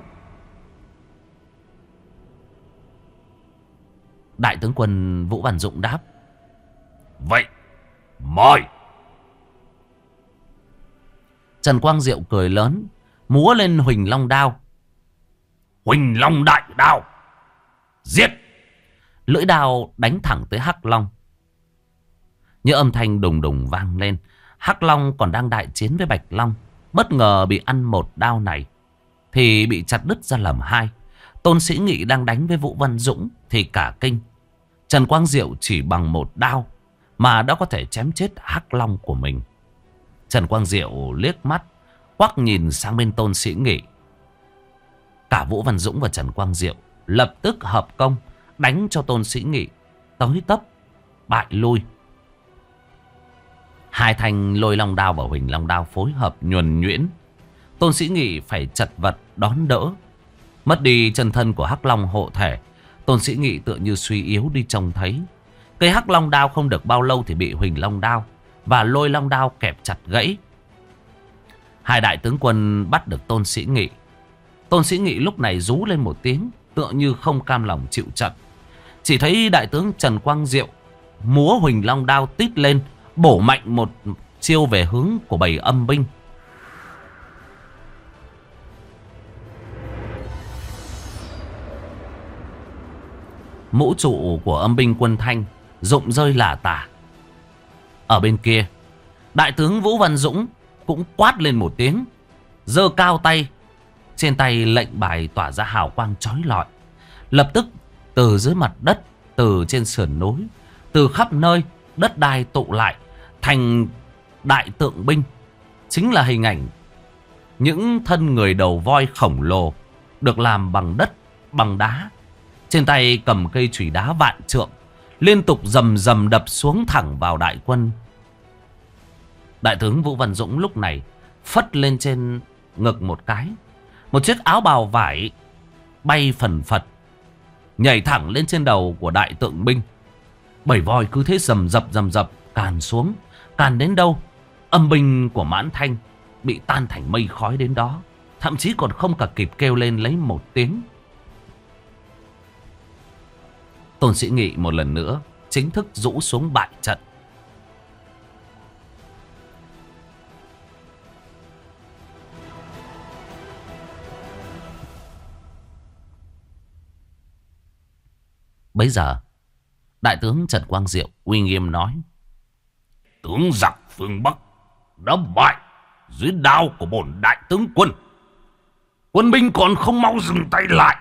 Đại tướng quân Vũ Văn Dũng đáp. Vậy mời. Trần Quang Diệu cười lớn, múa lên huỳnh long đao. Huỳnh long đại đao, giết! Lưỡi đao đánh thẳng tới Hắc Long. Như âm thanh đùng đùng vang lên. Hắc Long còn đang đại chiến với Bạch Long, bất ngờ bị ăn một đao này thì bị chặt đứt ra làm hai. Tôn Sĩ Nghị đang đánh với Vũ Văn Dũng thì cả kinh. Trần Quang Diệu chỉ bằng một đao mà đã có thể chém chết Hắc Long của mình. Trần Quang Diệu liếc mắt quắc nhìn sang bên Tôn Sĩ Nghị. Cả Vũ Văn Dũng và Trần Quang Diệu lập tức hợp công đánh cho Tôn Sĩ Nghị tới tấp bại lui. Hai thanh Lôi Long Đao và Huỳnh Long Đao phối hợp nhuần nhuyễn. Tôn Sĩ Nghị phải chật vật đón đỡ. Mất đi chân thân của Hắc Long hộ thể, Tôn Sĩ Nghị tựa như suy yếu đi trông thấy. Cây Hắc Long Đao không được bao lâu thì bị Huỳnh Long Đao và Lôi Long Đao kẹp chặt gãy. Hai đại tướng quân bắt được Tôn Sĩ Nghị. Tôn Sĩ Nghị lúc này rú lên một tiếng, tựa như không cam lòng chịu trận. Chỉ thấy đại tướng Trần Quang Diệu múa Huỳnh Long Đao tít lên, bổ mạnh một chiêu về hướng của bầy âm binh. Mũ trụ của âm binh quân Thanh rụng rơi lả tả. Ở bên kia, đại tướng Vũ Văn Dũng cũng quát lên một tiếng, giơ cao tay. Trên tay lệnh bài tỏa ra hào quang chói lọi. Lập tức từ dưới mặt đất, từ trên sườn núi, từ khắp nơi, đất đai tụ lại thành đại tượng binh. Chính là hình ảnh những thân người đầu voi khổng lồ được làm bằng đất, bằng đá. Trên tay cầm cây chùy đá vạn trượng, liên tục rầm rầm đập xuống thẳng vào đại quân. Đại tướng Vũ Văn Dũng lúc này phất lên trên ngực một cái, một chiếc áo bào vải bay phần phật nhảy thẳng lên trên đầu của đại tượng binh. Bảy voi cứ thế rầm rập rầm rập càn xuống. Càn đến đâu, âm binh của Mãn Thanh bị tan thành mây khói đến đó. Thậm chí còn không cả kịp kêu lên lấy một tiếng. Tôn Sĩ Nghị một lần nữa chính thức rũ xuống bại trận. Bấy giờ đại tướng Trần Quang Diệu uy nghiêm nói: tướng giặc phương Bắc đã bại dưới đao của bổn đại tướng quân. Quân binh còn không mau dừng tay lại.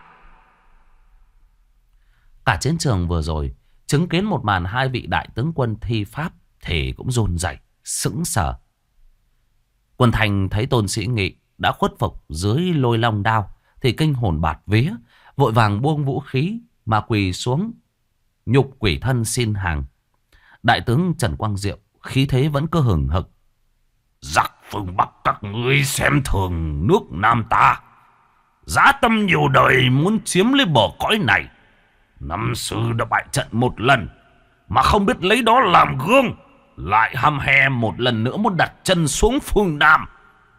Cả chiến trường vừa rồi chứng kiến một màn hai vị đại tướng quân thi pháp thì cũng run rẩy, sững sờ. Quân Thanh thấy Tôn Sĩ Nghị đã khuất phục dưới Lôi Long Đao thì kinh hồn bạt vía, vội vàng buông vũ khí mà quỳ xuống nhục quỷ thân xin hàng. Đại tướng Trần Quang Diệu khí thế vẫn cứ hừng hực: giặc phương Bắc các ngươi xem thường nước Nam ta, dã tâm nhiều đời muốn chiếm lấy bờ cõi này. Năm xưa đã bại trận một lần mà không biết lấy đó làm gương, lại hăm he một lần nữa muốn đặt chân xuống phương Nam.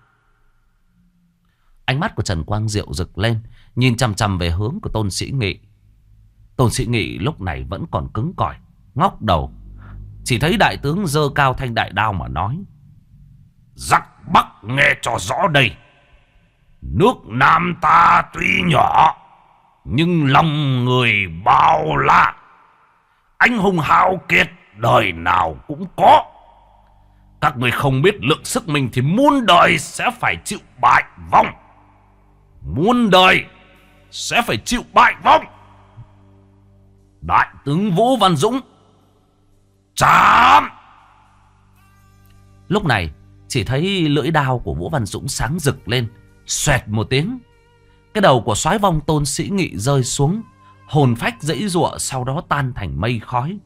Ánh mắt của Trần Quang Diệu rực lên, nhìn chằm chằm về hướng của Tôn Sĩ Nghị. Tôn Sĩ Nghị lúc này vẫn còn cứng cỏi, ngóc đầu. Chỉ thấy đại tướng giơ cao thanh đại đao mà nói: giặc Bắc nghe cho rõ đây. Nước Nam ta tuy nhỏ nhưng lòng người bao la. Anh hùng hào kiệt đời nào cũng có. Các người không biết lượng sức mình thì muôn đời sẽ phải chịu bại vong. Muôn đời sẽ phải chịu bại vong. Đại tướng Vũ Văn Dũng, chạm! Lúc này chỉ thấy lưỡi đao của Vũ Văn Dũng sáng rực lên, xoẹt một tiếng. Cái đầu của soái vong Tôn Sĩ Nghị rơi xuống, hồn phách giãy giụa, sau đó tan thành mây khói.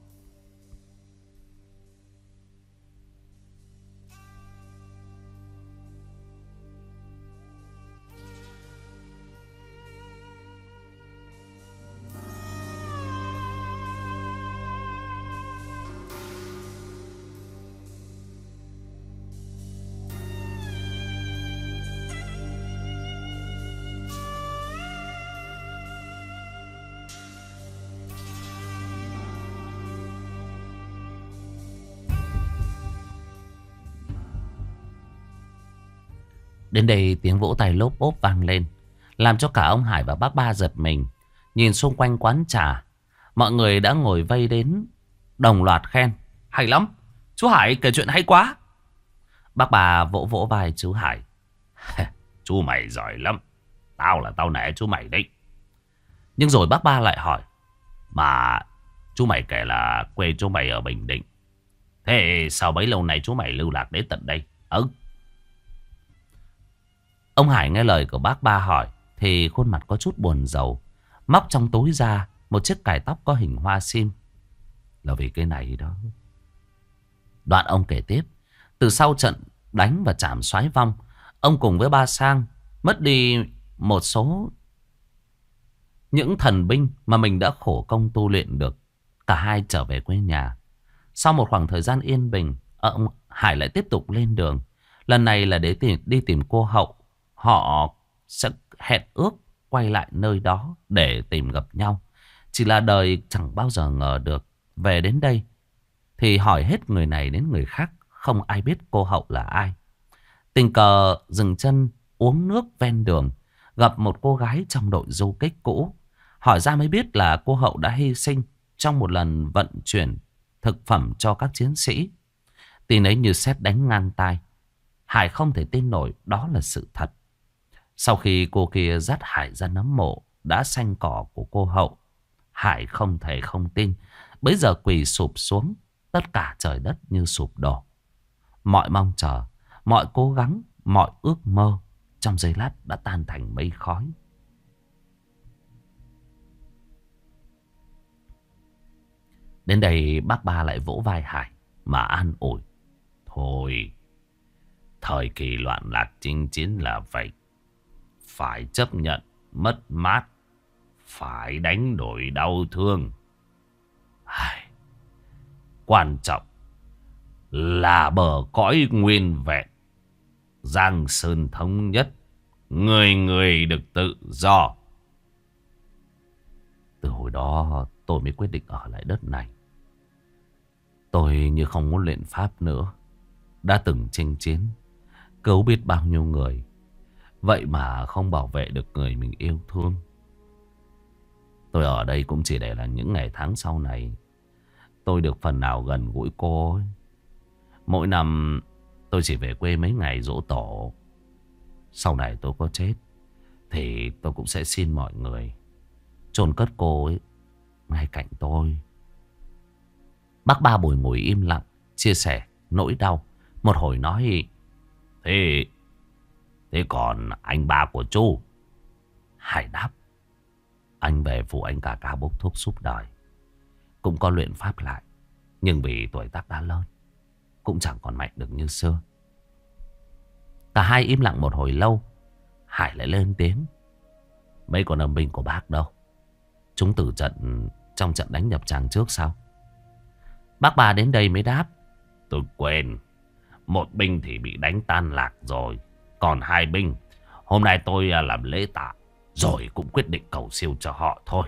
Đến đây tiếng vỗ tay lốp bốp vang lên, làm cho cả ông Hải và bác Ba giật mình. Nhìn xung quanh quán trà, mọi người đã ngồi vây đến đồng loạt khen: hay lắm, chú Hải kể chuyện hay quá. Bác Ba vỗ vỗ vai chú Hải: chú mày giỏi lắm. tao là tao nể chú mày đấy. Nhưng rồi bác Ba lại hỏi. Mà chú mày kể là quê chú mày ở Bình Định. Thế sao bấy lâu nay chú mày lưu lạc đến tận đây? Ừ. Ông Hải nghe lời của bác Ba hỏi thì khuôn mặt có chút buồn rầu, móc trong túi ra một chiếc cài tóc có hình hoa sim. Là vì cái này đó. Đoạn ông kể tiếp. Từ sau trận đánh và chạm xoáy vong, ông cùng với Ba Sang mất đi một số những thần binh mà mình đã khổ công tu luyện được. Cả hai trở về quê nhà. Sau một khoảng thời gian yên bình, ông Hải lại tiếp tục lên đường. Lần này là để tìm, đi tìm cô Hậu. Họ sẽ hẹn ước quay lại nơi đó để tìm gặp nhau. Chỉ là đời chẳng bao giờ ngờ được. Về đến đây thì hỏi hết người này đến người khác, không ai biết cô Hậu là ai. Tình cờ dừng chân uống nước ven đường, gặp một cô gái trong đội du kích cũ. Hỏi ra mới biết là cô Hậu đã hy sinh trong một lần vận chuyển thực phẩm cho các chiến sĩ. Tin ấy như sét đánh ngang tai. Hải không thể tin nổi đó là sự thật. Sau khi cô kia dắt Hải ra nấm mộ đã xanh cỏ của cô Hậu, Hải không thể không tin. Bấy giờ quỳ sụp xuống, tất cả trời đất như sụp đổ. Mọi mong chờ, mọi cố gắng, mọi ước mơ trong giây lát đã tan thành mây khói. Đến đây bác Ba lại vỗ vai Hải mà an ủi. Thôi, thời kỳ loạn lạc chinh chiến là vậy. Phải chấp nhận mất mát, phải đánh đổi đau thương. Ai, quan trọng là bờ cõi nguyên vẹn, Giang Sơn thống nhất, người người được tự do. Từ hồi đó tôi mới quyết định ở lại đất này. Tôi như không muốn luyện pháp nữa. Đã từng chinh chiến, cứu biết bao nhiêu người, vậy mà không bảo vệ được người mình yêu thương. Tôi ở đây cũng chỉ để là những ngày tháng sau này tôi được phần nào gần gũi cô ấy. Mỗi năm tôi chỉ về quê mấy ngày giỗ tổ. Sau này tôi có chết thì tôi cũng sẽ xin mọi người chôn cất cô ấy ngay cạnh tôi. Bác Ba bồi ngồi im lặng, chia sẻ nỗi đau. Một hồi nói. Thế Thế còn anh ba của chú? Hải đáp. Anh về phụ anh cả ca bốc thuốc suốt đời, cũng có luyện pháp lại, nhưng vì tuổi tác đã lớn, cũng chẳng còn mạnh được như xưa. Cả hai im lặng một hồi lâu. Hải lại lên tiếng. Mấy con âm binh của bác đâu? Chúng tử trận trong trận đánh nhập tràng trước sao? Bác Ba đến đây mới đáp. Tôi quên. Một binh thì bị đánh tan lạc rồi, còn hai binh hôm nay tôi làm lễ tạ rồi cũng quyết định cầu siêu cho họ thôi.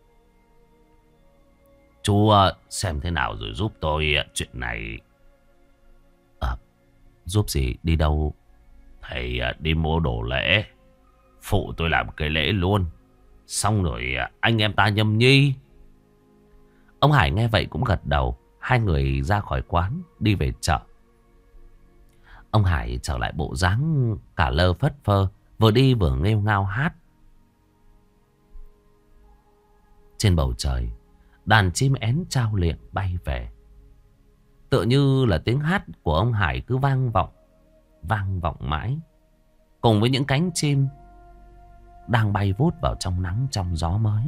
Chú xem thế nào rồi giúp tôi chuyện này. À, giúp gì? Đi đâu? Thầy đi mua đồ lễ, phụ tôi làm cái lễ luôn, xong rồi anh em ta nhâm nhi. Ông Hải nghe vậy cũng gật đầu. Hai người ra khỏi quán đi về chợ. Ông Hải trở lại bộ dáng cả lơ phất phơ, vừa đi vừa nghêu ngao hát. Trên bầu trời, đàn chim én trao liệng bay về. Tựa như là tiếng hát của ông Hải cứ vang vọng, vang vọng mãi, cùng với những cánh chim đang bay vút vào trong nắng trong gió mới.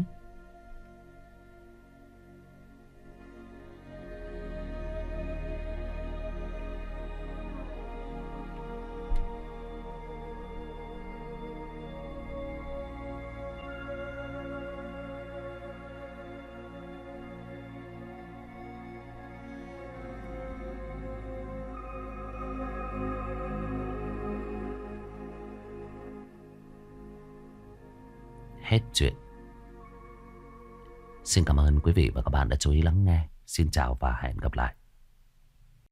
Hết chuyện. Xin cảm ơn quý vị và các bạn đã chú ý lắng nghe. Xin chào và hẹn gặp lại.